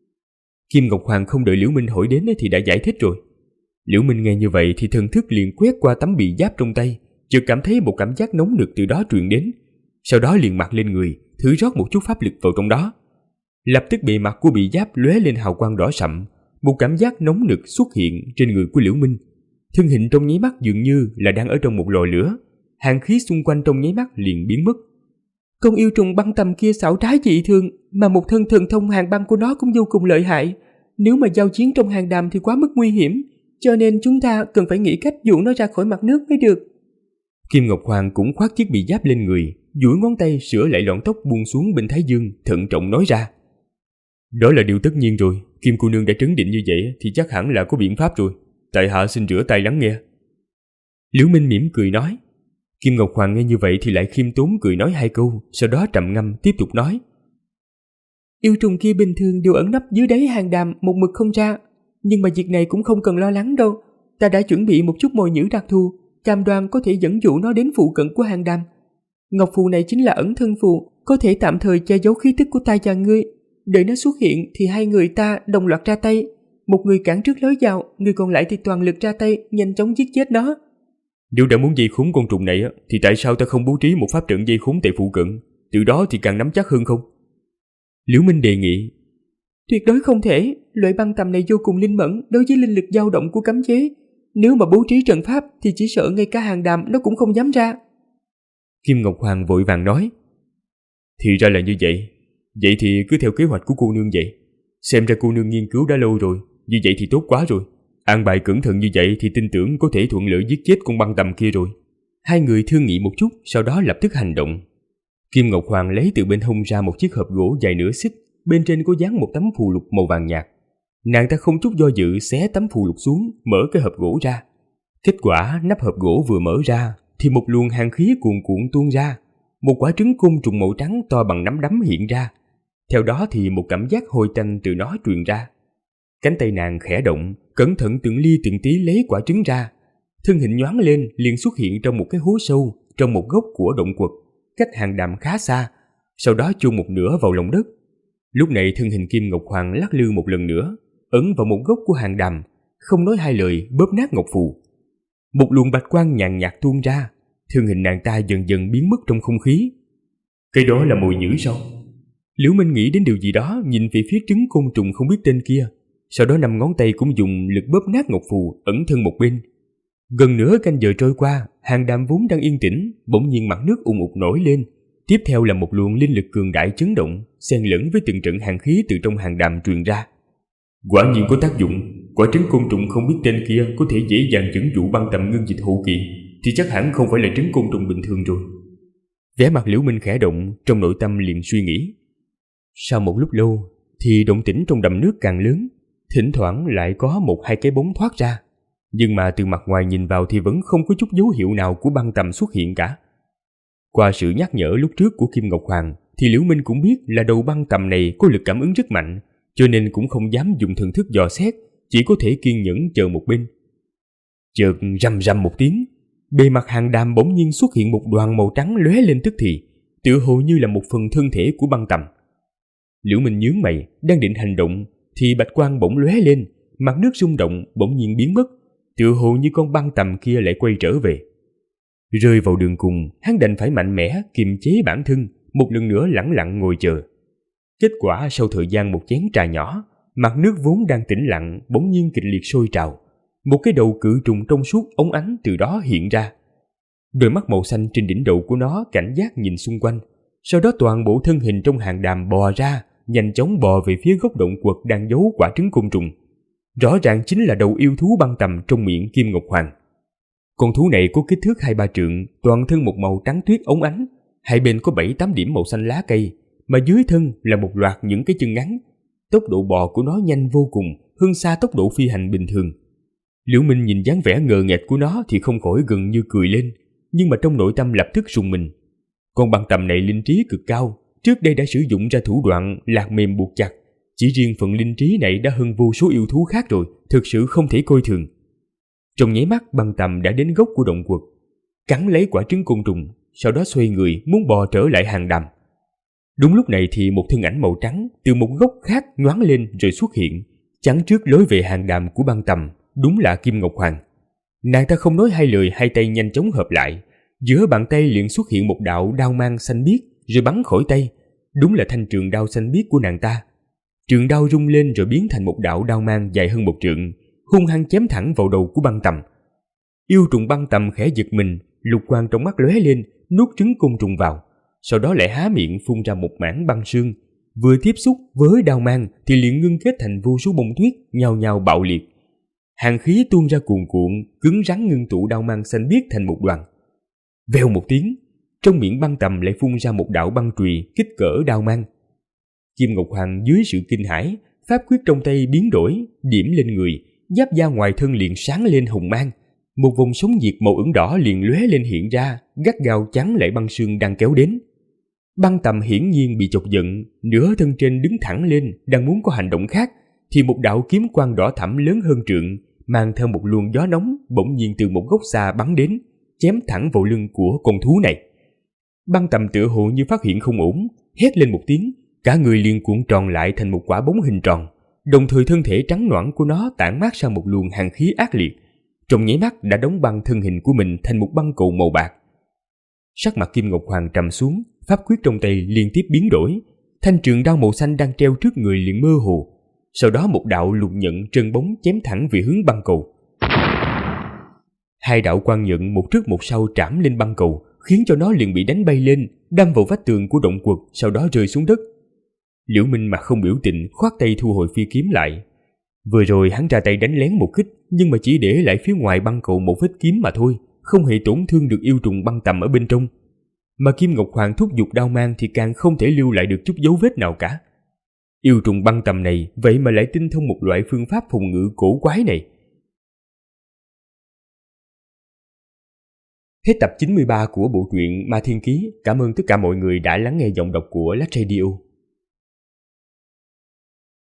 Kim Ngọc Hoàng không đợi Liễu Minh hỏi đến thì đã giải thích rồi. Liễu Minh nghe như vậy thì thần thức liền quét qua tấm bị giáp trong tay, chợt cảm thấy một cảm giác nóng nực từ đó truyền đến, sau đó liền mặc lên người, thử rót một chút pháp lực vào trong đó. Lập tức bề mặt của bị giáp lóe lên hào quang đỏ sậm, một cảm giác nóng nực xuất hiện trên người của Liễu Minh. Thân hình trong nháy mắt dường như là đang ở trong một lò lửa, hàn khí xung quanh trong nháy mắt liền biến mất. Con yêu trùng băng tầm kia xảo trá dị thường, mà một thân thần thông hàn băng của nó cũng vô cùng lợi hại. Nếu mà giao chiến trong hang đàm thì quá mức nguy hiểm, cho nên chúng ta cần phải nghĩ cách dụ nó ra khỏi mặt nước mới được. Kim Ngọc Hoàng cũng khoác chiếc bị giáp lên người, duỗi ngón tay sửa lại lọn tóc buông xuống bên thái dương, thận trọng nói ra. Đó là điều tất nhiên rồi, Kim cô nương đã trấn định như vậy thì chắc hẳn là có biện pháp rồi. Tại hạ xin rửa tay lắng nghe. Liễu Minh mỉm cười nói. Kim Ngọc Hoàng nghe như vậy thì lại khiêm tốn cười nói 2 câu, sau đó trầm ngâm tiếp tục nói. Yêu trùng kia bình thường đều ẩn nấp dưới đáy hang đàm một mực không ra, nhưng mà việc này cũng không cần lo lắng đâu. Ta đã chuẩn bị một chút mồi nhử đặc thù, cam đoan có thể dẫn dụ nó đến phụ cận của hang đàm. Ngọc phù này chính là ẩn thân phù, có thể tạm thời che giấu khí tức của ta và ngươi. Đợi nó xuất hiện thì 2 người ta đồng loạt ra tay, một người cản trước lối vào, người còn lại thì toàn lực ra tay, nhanh chóng giết chết nó. Nếu đã muốn dây khốn con trùng này thì tại sao ta không bố trí một pháp trận dây khốn tại phụ cận, từ đó thì càng nắm chắc hơn không? Liễu Minh đề nghị. Tuyệt đối không thể, loại băng tầm này vô cùng linh mẫn đối với linh lực dao động của cấm chế. Nếu mà bố trí trận pháp thì chỉ sợ ngay cả hang đàm nó cũng không dám ra. Kim Ngọc Hoàng vội vàng nói. Thì ra là như vậy. Vậy thì cứ theo kế hoạch của cô nương vậy. Xem ra cô nương nghiên cứu đã lâu rồi, như vậy thì tốt quá rồi. An bài cẩn thận như vậy thì tin tưởng có thể thuận lợi giết chết con băng tầm kia rồi. 2 người thương nghị một chút, sau đó lập tức hành động. Kim Ngọc Hoàng lấy từ bên hông ra một chiếc hộp gỗ dài nửa xích, bên trên có dán một tấm phù lục màu vàng nhạt. Nàng ta không chút do dự xé tấm phù lục xuống, mở cái hộp gỗ ra. Kết quả nắp hộp gỗ vừa mở ra thì một luồng hàn khí cuồn cuộn tuôn ra, một quả trứng côn trùng màu trắng to bằng nắm đấm hiện ra. Theo đó thì một cảm giác hôi tanh từ nó truyền ra. Cánh tay nàng khẽ động, cẩn thận từng ly từng tí lấy quả trứng ra. Thân hình nhoáng lên liền xuất hiện trong một cái hố sâu trong một góc của động quật, cách hang đàm khá xa, sau đó chôn một nửa vào lòng đất. Lúc này thân hình Kim Ngọc Hoàng lắc lư một lần nữa, ấn vào một góc của hang đàm, không nói 2 lời bóp nát ngọc phù. Một luồng bạch quang nhàn nhạt tuôn ra, thân hình nàng ta dần dần biến mất trong không khí. Cái đó là mồi nhử sao? Liễu Minh nghĩ đến điều gì đó, nhìn về phía trứng côn trùng không biết tên kia, sau đó 5 ngón tay cũng dùng lực bóp nát ngọc phù, ẩn thân một bên. Gần nửa canh giờ trôi qua, hang đàm vốn đang yên tĩnh, bỗng nhiên mặt nước ùn ụt nổi lên, tiếp theo là một luồng linh lực cường đại chấn động, xen lẫn với từng trận hàn khí từ trong hàn đàm truyền ra. Quả nhiên có tác dụng, quả trứng côn trùng không biết tên kia có thể dễ dàng dẫn dụ băng tầm ngưng dịch hậu kỳ, thì chắc hẳn không phải là trứng côn trùng bình thường rồi. Vẻ mặt Liễu Minh khẽ động, trong nội tâm liền suy nghĩ. Sau một lúc lâu thì động tĩnh trong đầm nước càng lớn, thỉnh thoảng lại có 1-2 cái bóng thoát ra, nhưng mà từ mặt ngoài nhìn vào thì vẫn không có chút dấu hiệu nào của băng tầm xuất hiện cả. Qua sự nhắc nhở lúc trước của Kim Ngọc Hoàng thì Liễu Minh cũng biết là đầu băng tầm này có lực cảm ứng rất mạnh, cho nên cũng không dám dùng thần thức dò xét, chỉ có thể kiên nhẫn chờ một bên. Chợt rầm rầm một tiếng, bề mặt hàn đàm bỗng nhiên xuất hiện một đoàn màu trắng lóe lên tức thì, tựa hồ như là một phần thân thể của băng tầm. Liễu Minh nhướng mày, đang định hành động thì bạch quang bỗng lóe lên, mặt nước rung động bỗng nhiên biến mất, tựa hồ như con băng tầm kia lại quay trở về. Rơi vào đường cùng, hắn đành phải mạnh mẽ kiềm chế bản thân, một lần nữa lẳng lặng ngồi chờ. Kết quả sau thời gian một chén trà nhỏ, mặt nước vốn đang tĩnh lặng bỗng nhiên kịch liệt sôi trào. Một cái đầu cự trùng trong suốt óng ánh từ đó hiện ra. Đôi mắt màu xanh trên đỉnh đầu của nó cảnh giác nhìn xung quanh, sau đó toàn bộ thân hình trong hàn đàm bò ra, nhanh chóng bò về phía gốc động quật đang giấu quả trứng côn trùng. Rõ ràng chính là đầu yêu thú băng tầm trong miệng Kim Ngọc Hoàng. Con thú này có kích thước 2-3 trượng, toàn thân một màu trắng tuyết óng ánh, hai bên có 7-8 điểm màu xanh lá cây, mà dưới thân là một loạt những cái chân ngắn. Tốc độ bò của nó nhanh vô cùng, hơn xa tốc độ phi hành bình thường. Liễu Minh nhìn dáng vẻ ngờ nghệch của nó thì không khỏi gần như cười lên, nhưng mà trong nội tâm lập tức rùng mình. Con băng tầm này linh trí cực cao, trước đây đã sử dụng ra thủ đoạn lạc mềm buộc chặt, chỉ riêng phần linh trí này đã hơn vô số yêu thú khác rồi, thực sự không thể coi thường. Trong nháy mắt băng tầm đã đến gốc của động quật, cắn lấy quả trứng côn trùng, sau đó xoay người muốn bò trở lại hang đầm. Đúng lúc này thì một thân ảnh màu trắng từ một góc khác nhoáng lên rồi xuất hiện, chắn trước lối về hang đầm của băng tầm, đúng là Kim Ngọc Hoàng. Nàng ta không nói hai lời, hai tay nhanh chóng hợp lại, giữa bàn tay liền xuất hiện một đạo đao mang xanh biếc rồi bắn khỏi tay, đúng là thanh trường đao xanh biếc của nàng ta. Trường đao rung lên rồi biến thành một đạo đao mang dài hơn 1 trượng, hung hăng chém thẳng vào đầu của băng tầm. Yêu trùng băng tầm khẽ giật mình, lục quang trong mắt lóe lên, nuốt trứng côn trùng vào, sau đó lại há miệng phun ra một mảng băng sương, vừa tiếp xúc với đao mang thì liền ngưng kết thành vô số bông tuyết nhao nhao bạo liệt. Hàn khí tuôn ra cuồn cuộn, cứng rắn ngưng tụ đao mang xanh biếc thành một đoàn. Vèo một tiếng, trong miệng băng tầm lại phun ra một đạo băng chùy kích cỡ đao mang. Kim Ngọc Hoàng dưới sự kinh hãi, pháp quyết trong tay biến đổi, điểm lên người, giáp da ngoài thân liền sáng lên hồng mang, một vòng sống diệt màu ửng đỏ liền lóe lên hiện ra, gắt gao chắn lại băng sương đang kéo đến. Băng tầm hiển nhiên bị chọc giận, nửa thân trên đứng thẳng lên, đang muốn có hành động khác, thì một đạo kiếm quang đỏ thẫm lớn hơn trượng, mang theo một luồng gió nóng bỗng nhiên từ một góc xa bắn đến, chém thẳng vào lưng của con thú này. Băng tầm tựa hồ như phát hiện không ổn, hét lên một tiếng, cả người liền cuộn tròn lại thành một quả bóng hình tròn, đồng thời thân thể trắng nõn của nó tản mát ra một luồng hàn khí ác liệt, trong nháy mắt đã đóng băng thân hình của mình thành một băng cầu màu bạc. Sắc mặt Kim Ngọc Hoàng trầm xuống, pháp quyết trong tay liên tiếp biến đổi, thanh trường đao màu xanh đang treo trước người liền mơ hồ, sau đó một đạo lục nhận trơn bóng chém thẳng về hướng băng cầu. Hai đạo quang nhận một trước một sau trảm lên băng cầu, khiến cho nó liền bị đánh bay lên, đâm vào vách tường của động quật, sau đó rơi xuống đất. Liễu Minh mặt không biểu tình, khoát tay thu hồi phi kiếm lại. Vừa rồi hắn ra tay đánh lén một kích, nhưng mà chỉ để lại phía ngoài băng cầu một vết kiếm mà thôi, không hề tổn thương được yêu trùng băng tầm ở bên trong. Mà Kim Ngọc Hoàng thúc giục đao mang thì càng không thể lưu lại được chút dấu vết nào cả. Yêu trùng băng tầm này vậy mà lại tinh thông một loại phương pháp phòng ngự cổ quái này. Hết tập 93 của bộ truyện Ma Thiên Ký. Cảm ơn tất cả mọi người đã lắng nghe giọng đọc của Lách Radio.